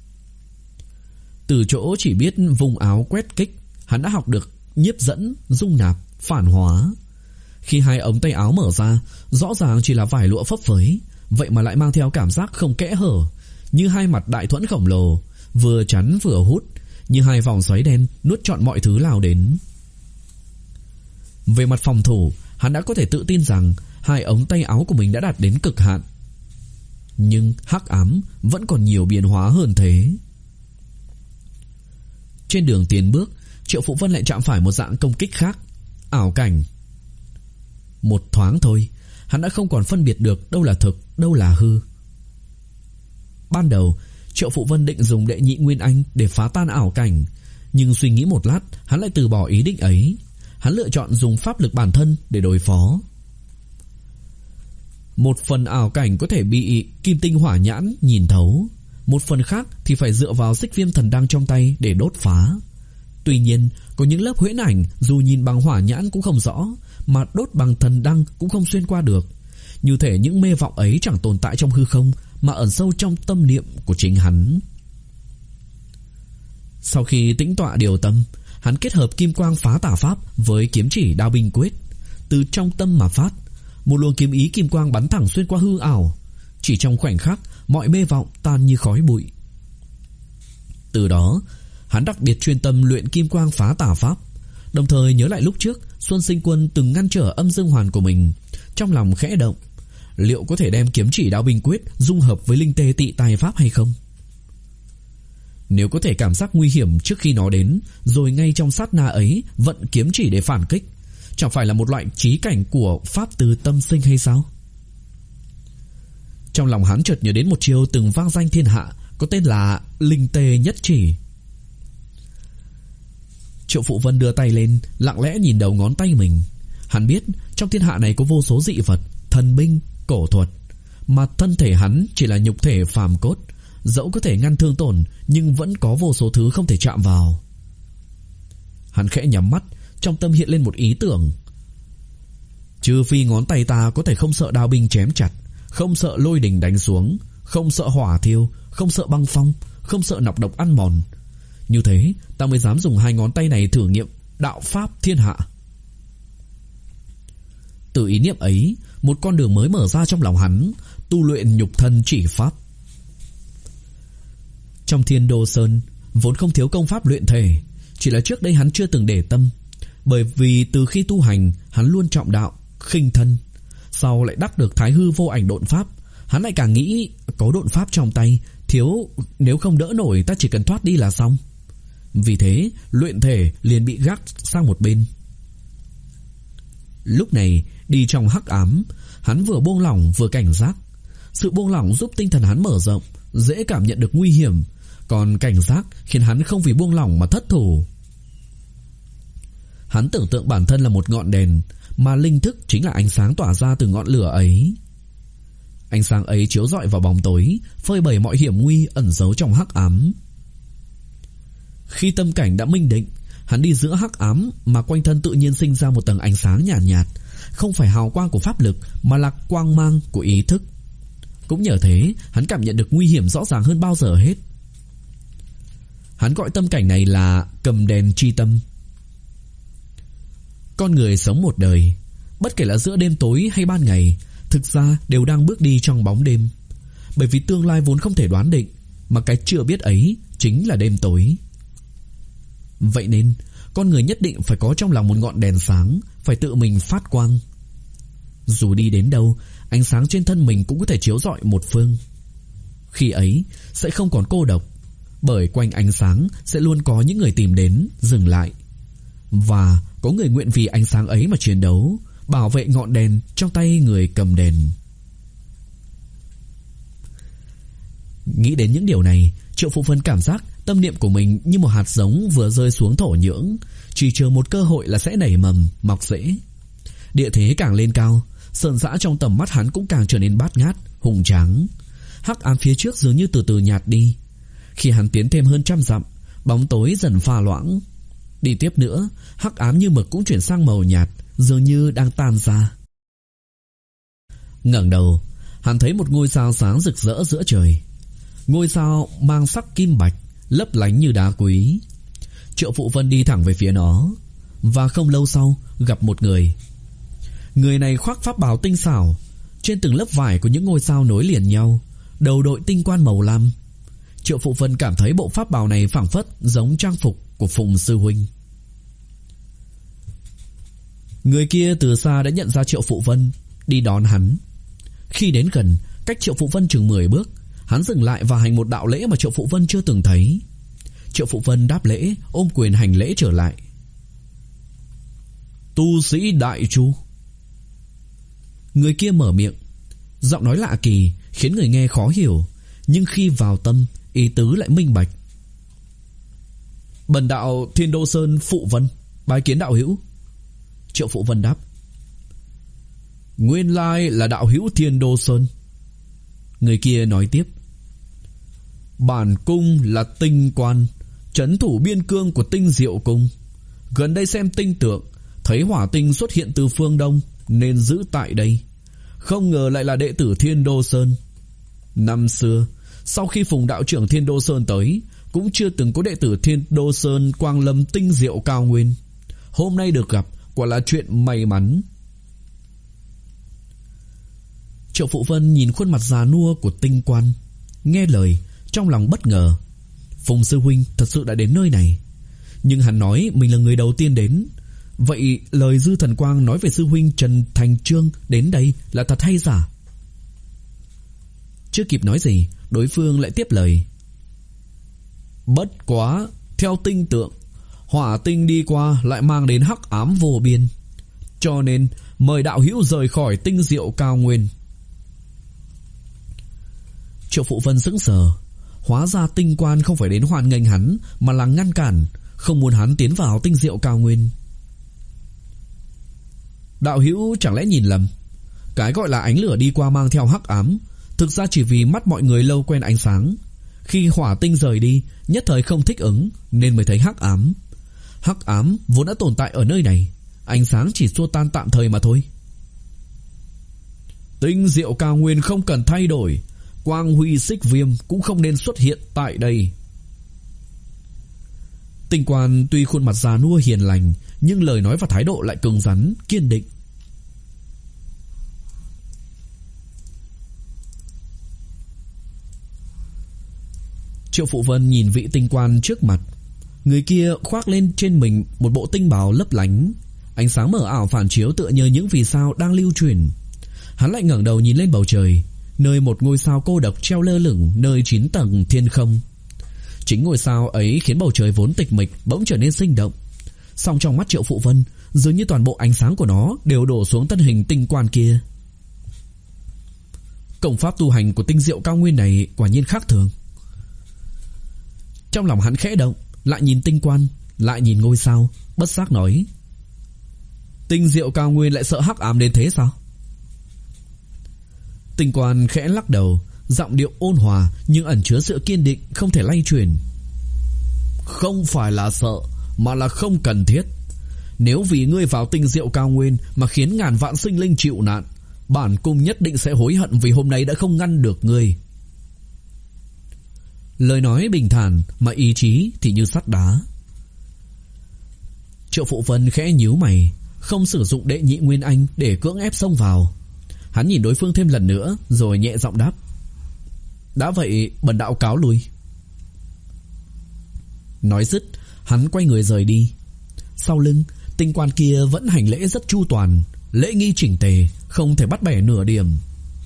Từ chỗ chỉ biết vùng áo quét kích, hắn đã học được nhiếp dẫn, dung nạp, phản hóa. Khi hai ống tay áo mở ra, rõ ràng chỉ là vải lụa phấp phới, vậy mà lại mang theo cảm giác không kẽ hở, như hai mặt đại thuẫn khổng lồ, vừa chắn vừa hút, như hai vòng xoáy đen nuốt trọn mọi thứ lao đến. Về mặt phòng thủ, hắn đã có thể tự tin rằng hai ống tay áo của mình đã đạt đến cực hạn. Nhưng hắc ám vẫn còn nhiều biến hóa hơn thế. Trên đường tiến bước, Triệu Phụ Vân lại chạm phải một dạng công kích khác, ảo cảnh. Một thoáng thôi, hắn đã không còn phân biệt được đâu là thực, đâu là hư. Ban đầu, Triệu Phụ Vân định dùng đệ nhị nguyên anh để phá tan ảo cảnh, nhưng suy nghĩ một lát, hắn lại từ bỏ ý định ấy. Hắn lựa chọn dùng pháp lực bản thân để đối phó. Một phần ảo cảnh có thể bị kim tinh hỏa nhãn nhìn thấu, một phần khác thì phải dựa vào xích viêm thần đăng trong tay để đốt phá. Tuy nhiên, có những lớp huyễn ảnh dù nhìn bằng hỏa nhãn cũng không rõ, mà đốt bằng thần đăng cũng không xuyên qua được. Như thể những mê vọng ấy chẳng tồn tại trong hư không, mà ẩn sâu trong tâm niệm của chính hắn. Sau khi tĩnh tọa điều tâm, hắn kết hợp kim quang phá tà pháp với kiếm chỉ đao binh quyết, từ trong tâm mà phát. Một luồng kiếm ý kim quang bắn thẳng xuyên qua hư ảo. Chỉ trong khoảnh khắc, mọi mê vọng tan như khói bụi. Từ đó, hắn đặc biệt chuyên tâm luyện kim quang phá tà pháp. Đồng thời nhớ lại lúc trước Xuân Sinh Quân từng ngăn trở âm dương hoàn của mình, trong lòng khẽ động, liệu có thể đem kiếm chỉ đạo binh quyết dung hợp với linh tê tị tài pháp hay không? Nếu có thể cảm giác nguy hiểm trước khi nó đến, rồi ngay trong sát na ấy vận kiếm chỉ để phản kích, chẳng phải là một loại trí cảnh của pháp từ tâm sinh hay sao? Trong lòng hắn chợt nhớ đến một chiêu từng vang danh thiên hạ, có tên là linh tê nhất chỉ. Triệu Phụ Vân đưa tay lên, lặng lẽ nhìn đầu ngón tay mình. Hắn biết trong thiên hạ này có vô số dị vật, thần binh, cổ thuật, mà thân thể hắn chỉ là nhục thể phàm cốt, dẫu có thể ngăn thương tổn nhưng vẫn có vô số thứ không thể chạm vào. Hắn khẽ nhắm mắt, trong tâm hiện lên một ý tưởng. Trừ phi ngón tay ta có thể không sợ đao binh chém chặt, không sợ lôi đình đánh xuống, không sợ hỏa thiêu, không sợ băng phong, không sợ nọc độc ăn mòn, như thế ta mới dám dùng hai ngón tay này thử nghiệm đạo pháp thiên hạ. Từ ý niệm ấy, một con đường mới mở ra trong lòng hắn, tu luyện nhục thân chỉ pháp. Trong Thiên Đô Sơn vốn không thiếu công pháp luyện thể, chỉ là trước đây hắn chưa từng để tâm, bởi vì từ khi tu hành hắn luôn trọng đạo, khinh thân. Sau lại đắc được Thái Hư Vô Ảnh Độn Pháp, hắn lại càng nghĩ có độn pháp trong tay, thiếu nếu không đỡ nổi ta chỉ cần thoát đi là xong. Vì thế luyện thể liền bị gác sang một bên. Lúc này đi trong hắc ám, hắn vừa buông lỏng vừa cảnh giác. Sự buông lỏng giúp tinh thần hắn mở rộng, dễ cảm nhận được nguy hiểm, còn cảnh giác khiến hắn không vì buông lỏng mà thất thủ. Hắn tưởng tượng bản thân là một ngọn đèn, mà linh thức chính là ánh sáng tỏa ra từ ngọn lửa ấy. Ánh sáng ấy chiếu rọi vào bóng tối, phơi bày mọi hiểm nguy ẩn giấu trong hắc ám. Khi tâm cảnh đã minh định, hắn đi giữa hắc ám mà quanh thân tự nhiên sinh ra một tầng ánh sáng nhàn nhạt, nhạt, không phải hào quang của pháp lực mà là quang mang của ý thức. Cũng nhờ thế, hắn cảm nhận được nguy hiểm rõ ràng hơn bao giờ hết. Hắn gọi tâm cảnh này là cầm đèn chi tâm. Con người sống một đời, bất kể là giữa đêm tối hay ban ngày, thực ra đều đang bước đi trong bóng đêm. Bởi vì tương lai vốn không thể đoán định, mà cái chưa biết ấy chính là đêm tối. Vậy nên con người nhất định phải có trong lòng một ngọn đèn sáng, phải tự mình phát quang. Dù đi đến đâu, ánh sáng trên thân mình cũng có thể chiếu rọi một phương. Khi ấy sẽ không còn cô độc, bởi quanh ánh sáng sẽ luôn có những người tìm đến, dừng lại. Và có người nguyện vì ánh sáng ấy mà chiến đấu, bảo vệ ngọn đèn trong tay người cầm đèn. Nghĩ đến những điều này, Triệu Phụ Vân cảm giác tâm niệm của mình như một hạt giống vừa rơi xuống thổ nhưỡng, chỉ chờ một cơ hội là sẽ nảy mầm, mọc rễ. Địa thế càng lên cao, sơn dã trong tầm mắt hắn cũng càng trở nên bát ngát, hùng tráng. Hắc ám phía trước dường như từ từ nhạt đi. Khi hắn tiến thêm hơn trăm dặm, bóng tối dần pha loãng. Đi tiếp nữa, hắc ám như mực cũng chuyển sang màu nhạt, dường như đang tan ra. Ngẩng đầu, hắn thấy một ngôi sao sáng rực rỡ giữa trời. Ngôi sao mang sắc kim bạch, lấp lánh như đá quý. Triệu Phụ Vân đi thẳng về phía nó, và không lâu sau gặp một người. Người này khoác pháp bào tinh xảo, trên từng lớp vải có những ngôi sao nối liền nhau, đầu đội tinh quan màu lam. Triệu Phụ Vân cảm thấy bộ pháp bào này phảng phất giống trang phục của Phùng sư huynh. Người kia từ xa đã nhận ra Triệu Phụ Vân, đi đón hắn. Khi đến gần, cách Triệu Phụ Vân chừng mười bước, hắn dừng lại và hành một đạo lễ mà Triệu Phụ Vân chưa từng thấy. Triệu Phụ Vân đáp lễ, ôm quyền hành lễ trở lại. Tu sĩ Đại Chu. Người kia mở miệng, giọng nói lạ kỳ khiến người nghe khó hiểu, nhưng khi vào tâm, ý tứ lại minh bạch. Bần đạo Thiên Đô Sơn Phụ Vân, bái kiến đạo hữu. Triệu Phụ Vân đáp. Nguyên lai là đạo hữu Thiên Đô Sơn. Người kia nói tiếp. Bản cung là Tinh Quan, trấn thủ biên cương của Tinh Diệu Cung. Gần đây xem tinh tượng, thấy hỏa tinh xuất hiện từ phương đông, nên giữ tại đây. Không ngờ lại là đệ tử Thiên Đô Sơn. Năm xưa, sau khi Phùng đạo trưởng Thiên Đô Sơn tới, cũng chưa từng có đệ tử Thiên Đô Sơn quang lâm tinh diệu cao nguyên. Hôm nay được gặp, quả là chuyện may mắn. Triệu Phụ Vân nhìn khuôn mặt già nua của Tinh Quan, nghe lời, trong lòng bất ngờ. Phùng sư huynh thật sự đã đến nơi này. Nhưng hắn nói mình là người đầu tiên đến, Vậy lời Dư Thần Quang nói về sư huynh Trần Thành Trương đến đây là thật hay giả? Chưa kịp nói gì, đối phương lại tiếp lời. Bất quá, theo tinh tượng, hỏa tinh đi qua lại mang đến hắc ám vô biên, cho nên mời đạo hữu rời khỏi tinh diệu cao nguyên. Triệu Phụ Vân sững sờ. Hóa ra Tinh Quan không phải đến hoan nghênh hắn, mà là ngăn cản, không muốn hắn tiến vào tinh diệu cao nguyên. Đạo hữu chẳng lẽ nhìn lầm? Cái gọi là ánh lửa đi qua mang theo hắc ám, thực ra chỉ vì mắt mọi người lâu quen ánh sáng. Khi hỏa tinh rời đi, nhất thời không thích ứng, nên mới thấy hắc ám. Hắc ám vốn đã tồn tại ở nơi này, ánh sáng chỉ xua tan tạm thời mà thôi. Tinh diệu cao nguyên không cần thay đổi, Quang Huy Xích Viêm cũng không nên xuất hiện tại đây. Tinh Quan tuy khuôn mặt già nua hiền lành, nhưng lời nói và thái độ lại cứng rắn, kiên định. Triệu Phụ Vân nhìn vị tinh quan trước mặt. Người kia khoác lên trên mình một bộ tinh bào lấp lánh, ánh sáng mờ ảo phản chiếu tựa như những vì sao đang lưu truyền. Hắn lại ngẩng đầu nhìn lên bầu trời, nơi một ngôi sao cô độc treo lơ lửng nơi chín tầng thiên không. Chính ngôi sao ấy khiến bầu trời vốn tịch mịch bỗng trở nên sinh động. Song trong mắt Triệu Phụ Vân, dường như toàn bộ ánh sáng của nó đều đổ xuống thân hình tinh quan kia. Công pháp tu hành của tinh diệu cao nguyên này quả nhiên khác thường. Trong lòng hắn khẽ động, lại nhìn tinh quan, lại nhìn ngôi sao, bất giác nói: Tinh diệu cao nguyên lại sợ hắc ám đến thế sao? Tinh quan khẽ lắc đầu, giọng điệu ôn hòa nhưng ẩn chứa sự kiên định không thể lay chuyển. Không phải là sợ, mà là không cần thiết. Nếu vì ngươi vào tinh diệu cao nguyên mà khiến ngàn vạn sinh linh chịu nạn, bản cung nhất định sẽ hối hận vì hôm nay đã không ngăn được ngươi. Lời nói bình thản mà ý chí thì như sắt đá. Triệu Phụ Vân khẽ nhíu mày, không sử dụng đệ nhị nguyên anh để cưỡng ép xông vào. Hắn nhìn đối phương thêm lần nữa rồi nhẹ giọng đáp: Đã vậy bần đạo cáo lui. Nói dứt, hắn quay người rời đi. Sau lưng, tinh quan kia vẫn hành lễ rất chu toàn, lễ nghi chỉnh tề, không thể bắt bẻ nửa điểm.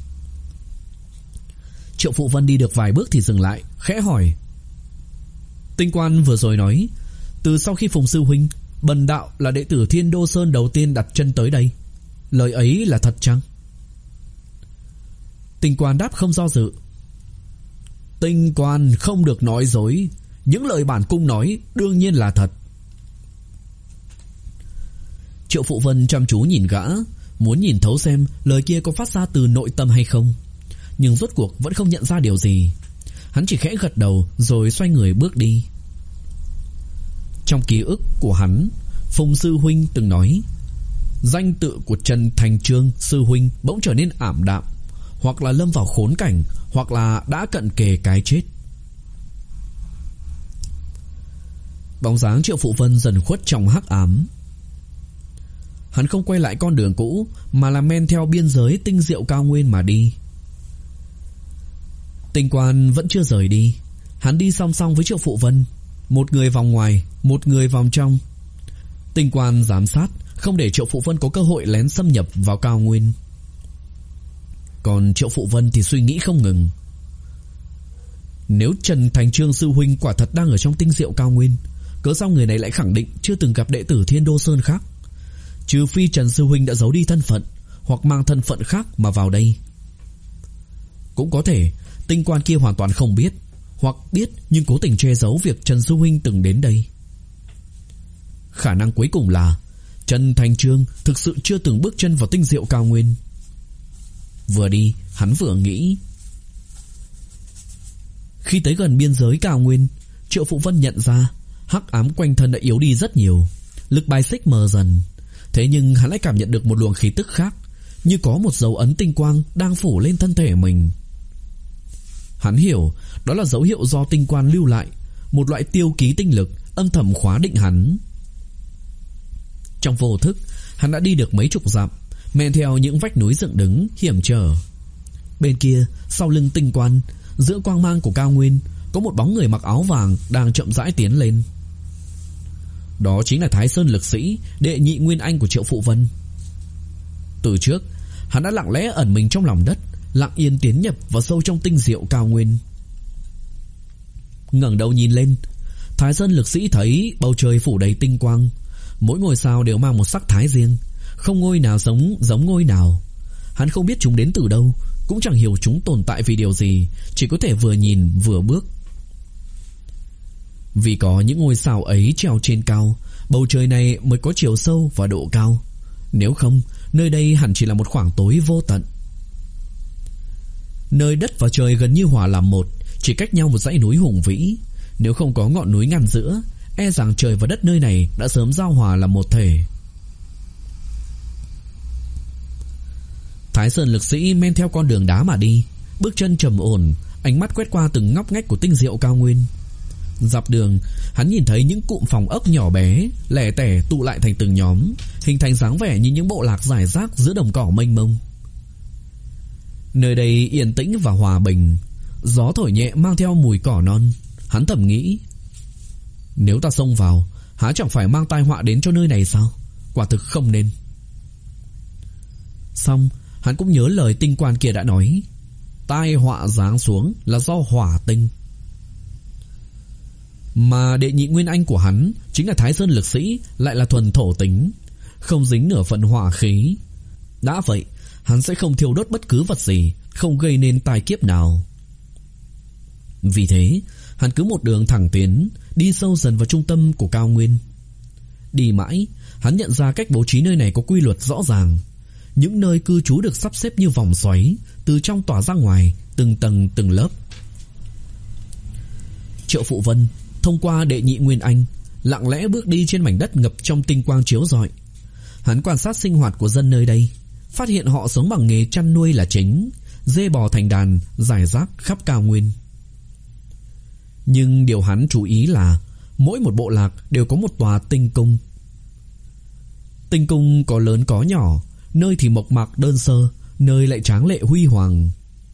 Triệu Phụ Vân đi được vài bước thì dừng lại, khẽ hỏi: Tinh quan vừa rồi nói, từ sau khi phùng sư huynh, bần đạo là đệ tử Thiên Đô Sơn đầu tiên đặt chân tới đây, lời ấy là thật chăng? Tinh quan đáp không do dự: Tinh quan không được nói dối, những lời bản cung nói đương nhiên là thật. Triệu Phụ Vân chăm chú nhìn gã, muốn nhìn thấu xem lời kia có phát ra từ nội tâm hay không, nhưng rốt cuộc vẫn không nhận ra điều gì. Hắn chỉ khẽ gật đầu rồi xoay người bước đi. Trong ký ức của hắn, Phùng sư huynh từng nói, danh tự của Trần Thành Trương sư huynh bỗng trở nên ảm đạm, hoặc là lâm vào khốn cảnh, hoặc là đã cận kề cái chết. Bóng dáng Triệu Phụ Vân dần khuất trong hắc ám. Hắn không quay lại con đường cũ, mà là men theo biên giới tinh diệu cao nguyên mà đi. Tinh quan vẫn chưa rời đi. Hắn đi song song với Triệu Phụ Vân, một người vòng ngoài, một người vòng trong. Tinh quan giám sát, không để Triệu Phụ Vân có cơ hội lén xâm nhập vào cao nguyên. Còn Triệu Phụ Vân thì suy nghĩ không ngừng. Nếu Trần Thành Trương sư huynh quả thật đang ở trong tinh diệu cao nguyên, cớ sao người này lại khẳng định chưa từng gặp đệ tử Thiên Đô Sơn khác? Trừ phi Trần sư huynh đã giấu đi thân phận, hoặc mang thân phận khác mà vào đây. Cũng có thể tinh quan kia hoàn toàn không biết, hoặc biết nhưng cố tình che giấu việc Trần sư huynh từng đến đây. Khả năng cuối cùng là Trần Thành Trương thực sự chưa từng bước chân vào tinh diệu cao nguyên. Vừa đi, hắn vừa nghĩ. Khi tới gần biên giới cao nguyên, Triệu Phụ Vân nhận ra hắc ám quanh thân đã yếu đi rất nhiều, lực bài xích mờ dần. Thế nhưng hắn lại cảm nhận được một luồng khí tức khác, như có một dấu ấn tinh quang đang phủ lên thân thể mình. Hắn hiểu đó là dấu hiệu do tinh quan lưu lại, một loại tiêu ký tinh lực âm thầm khóa định hắn. Trong vô thức, hắn đã đi được mấy chục dặm, men theo những vách núi dựng đứng hiểm trở. Bên kia, sau lưng tinh quan, giữa quang mang của cao nguyên, có một bóng người mặc áo vàng đang chậm rãi tiến lên. Đó chính là Thái Sơn Lực Sĩ, đệ nhị nguyên anh của Triệu Phụ Vân. Từ trước, hắn đã lặng lẽ ẩn mình trong lòng đất, lặng yên tiến nhập vào sâu trong tinh diệu cao nguyên. Ngẩng đầu nhìn lên, Thái Sơn Lực Sĩ thấy bầu trời phủ đầy tinh quang, mỗi ngôi sao đều mang một sắc thái riêng, không ngôi nào giống giống ngôi nào. Hắn không biết chúng đến từ đâu, cũng chẳng hiểu chúng tồn tại vì điều gì, chỉ có thể vừa nhìn vừa bước. Vì có những ngôi sao ấy treo trên cao, bầu trời này mới có chiều sâu và độ cao. Nếu không, nơi đây hẳn chỉ là một khoảng tối vô tận. Nơi đất và trời gần như hòa làm một, chỉ cách nhau một dãy núi hùng vĩ. Nếu không có ngọn núi ngăn giữa, e rằng trời và đất nơi này đã sớm giao hòa làm một thể. Thái Sơn Lực Sĩ men theo con đường đá mà đi, bước chân trầm ổn, ánh mắt quét qua từng ngóc ngách của tinh diệu cao nguyên. Dọc đường, hắn nhìn thấy những cụm phòng ốc nhỏ bé, lẻ tẻ tụ lại thành từng nhóm, hình thành dáng vẻ như những bộ lạc rải rác giữa đồng cỏ mênh mông. Nơi đây yên tĩnh và hòa bình, gió thổi nhẹ mang theo mùi cỏ non. Hắn thầm nghĩ, nếu ta xông vào, há chẳng phải mang tai họa đến cho nơi này sao? Quả thực không nên. Xong, hắn cũng nhớ lời tinh quan kia đã nói, tai họa giáng xuống là do hỏa tinh. Mà đệ nhị nguyên anh của hắn chính là Thái Sơn Lực Sĩ lại là thuần thổ tính, không dính nửa phần hỏa khí. Đã vậy, hắn sẽ không thiêu đốt bất cứ vật gì, không gây nên tai kiếp nào. Vì thế, hắn cứ một đường thẳng tiến, đi sâu dần vào trung tâm của cao nguyên. Đi mãi, hắn nhận ra cách bố trí nơi này có quy luật rõ ràng. Những nơi cư trú được sắp xếp như vòng xoáy, từ trong tỏa ra ngoài, từng tầng từng lớp. Triệu Phụ Vân thông qua đệ nhị nguyên anh, lặng lẽ bước đi trên mảnh đất ngập trong tinh quang chiếu rọi. Hắn quan sát sinh hoạt của dân nơi đây, phát hiện họ sống bằng nghề chăn nuôi là chính, dê bò thành đàn rải rác khắp cao nguyên. Nhưng điều hắn chú ý là mỗi một bộ lạc đều có một tòa tinh cung. Tinh cung có lớn có nhỏ, nơi thì mộc mạc đơn sơ, nơi lại tráng lệ huy hoàng.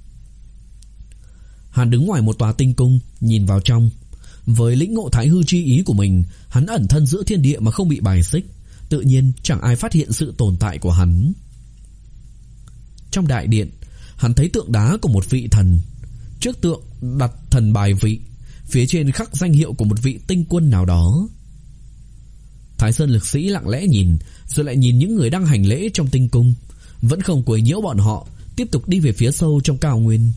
Hắn đứng ngoài một tòa tinh cung, nhìn vào trong. Với lĩnh ngộ thái hư chi ý của mình, hắn ẩn thân giữa thiên địa mà không bị bài xích, tự nhiên chẳng ai phát hiện sự tồn tại của hắn. Trong đại điện, hắn thấy tượng đá của một vị thần. Trước tượng đặt thần bài vị, phía trên khắc danh hiệu của một vị tinh quân nào đó. Thái Sơn Lực Sĩ lặng lẽ nhìn, rồi lại nhìn những người đang hành lễ trong tinh cung, vẫn không quấy nhiễu bọn họ, tiếp tục đi về phía sâu trong cao nguyên.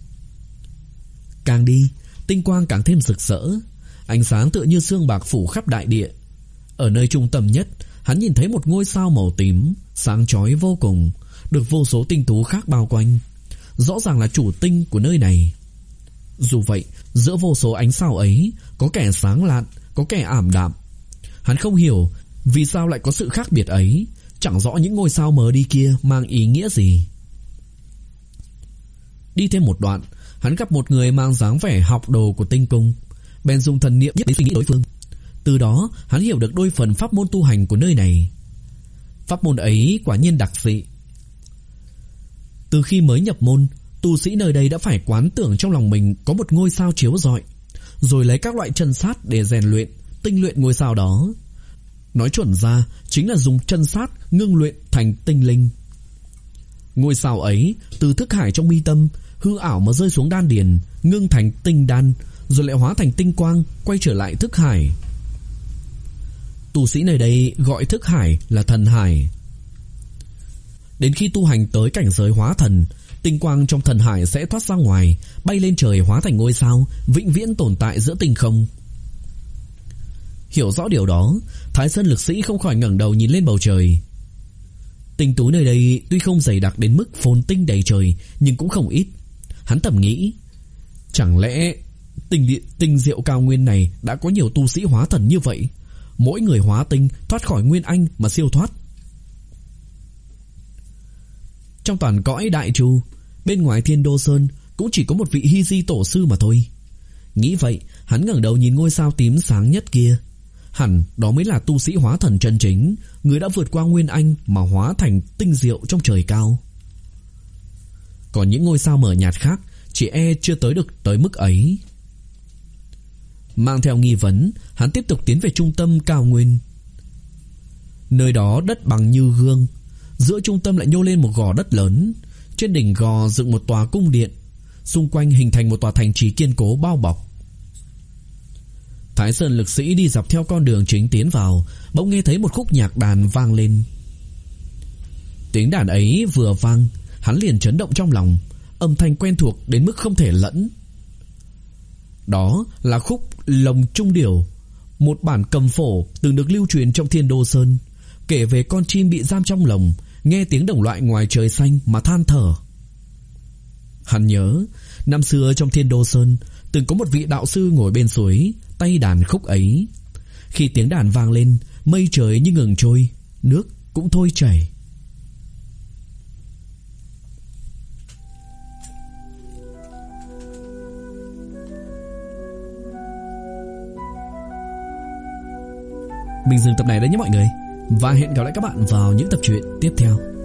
Càng đi, tinh quang càng thêm rực rỡ, ánh sáng tựa như sương bạc phủ khắp đại địa. Ở nơi trung tâm nhất, hắn nhìn thấy một ngôi sao màu tím, sáng chói vô cùng, được vô số tinh tú khác bao quanh, rõ ràng là chủ tinh của nơi này. Dù vậy, giữa vô số ánh sao ấy, có kẻ sáng lạn, có kẻ ảm đạm. Hắn không hiểu vì sao lại có sự khác biệt ấy, chẳng rõ những ngôi sao mờ đi kia mang ý nghĩa gì. Đi thêm một đoạn, hắn gặp một người mang dáng vẻ học đồ của tinh cung, bèn dùng thần niệm để suy nghĩ đối phương. Từ đó, hắn hiểu được đôi phần pháp môn tu hành của nơi này. Pháp môn ấy quả nhiên đặc dị. Từ khi mới nhập môn, tu sĩ nơi đây đã phải quán tưởng trong lòng mình có một ngôi sao chiếu rọi, rồi lấy các loại chân sát để rèn luyện, tinh luyện ngôi sao đó. Nói chuẩn ra, chính là dùng chân sát ngưng luyện thành tinh linh. Ngôi sao ấy từ thức hải trong mi tâm hư ảo mà rơi xuống đan điền, ngưng thành tinh đan, rồi lại hóa thành tinh quang, quay trở lại thức hải. Tu sĩ nơi đây gọi thức hải là thần hải. Đến khi tu hành tới cảnh giới hóa thần, tinh quang trong thần hải sẽ thoát ra ngoài, bay lên trời hóa thành ngôi sao, vĩnh viễn tồn tại giữa tinh không. Hiểu rõ điều đó, Thái Sơn Lực Sĩ không khỏi ngẩng đầu nhìn lên bầu trời. Tinh tú nơi đây tuy không dày đặc đến mức phồn tinh đầy trời, nhưng cũng không ít. Hắn thầm nghĩ, chẳng lẽ tinh địa, tinh diệu cao nguyên này đã có nhiều tu sĩ hóa thần như vậy, mỗi người hóa tinh thoát khỏi nguyên anh mà siêu thoát. Trong toàn cõi Đại Chu, bên ngoài Thiên Đô Sơn cũng chỉ có một vị Hy Di tổ sư mà thôi. Nghĩ vậy, hắn ngẩng đầu nhìn ngôi sao tím sáng nhất kia. Hẳn đó mới là tu sĩ hóa thần chân chính, người đã vượt qua nguyên anh mà hóa thành tinh diệu trong trời cao. Còn những ngôi sao mờ nhạt khác chỉ e chưa tới được tới mức ấy. Mang theo nghi vấn, hắn tiếp tục tiến về trung tâm cao nguyên. Nơi đó đất bằng như gương, giữa trung tâm lại nhô lên một gò đất lớn. Trên đỉnh gò dựng một tòa cung điện, xung quanh hình thành một tòa thành trì kiên cố bao bọc. Thái Sơn lực sĩ đi dọc theo con đường chính tiến vào, bỗng nghe thấy một khúc nhạc đàn vang lên. Tiếng đàn ấy vừa vang, hắn liền chấn động trong lòng, âm thanh quen thuộc đến mức không thể lẫn. Đó là khúc Lồng Trung Điểu, một bản cầm phổ từng được lưu truyền trong Thiên Đô Sơn, kể về con chim bị giam trong lồng, nghe tiếng đồng loại ngoài trời xanh mà than thở. Hắn nhớ, năm xưa trong Thiên Đô Sơn từng có một vị đạo sư ngồi bên suối, tay đàn khúc ấy. Khi tiếng đàn vang lên, mây trời như ngừng trôi, nước cũng thôi chảy. Mình dừng tập này đấy nhé mọi người, và hẹn gặp lại các bạn vào những tập truyện tiếp theo.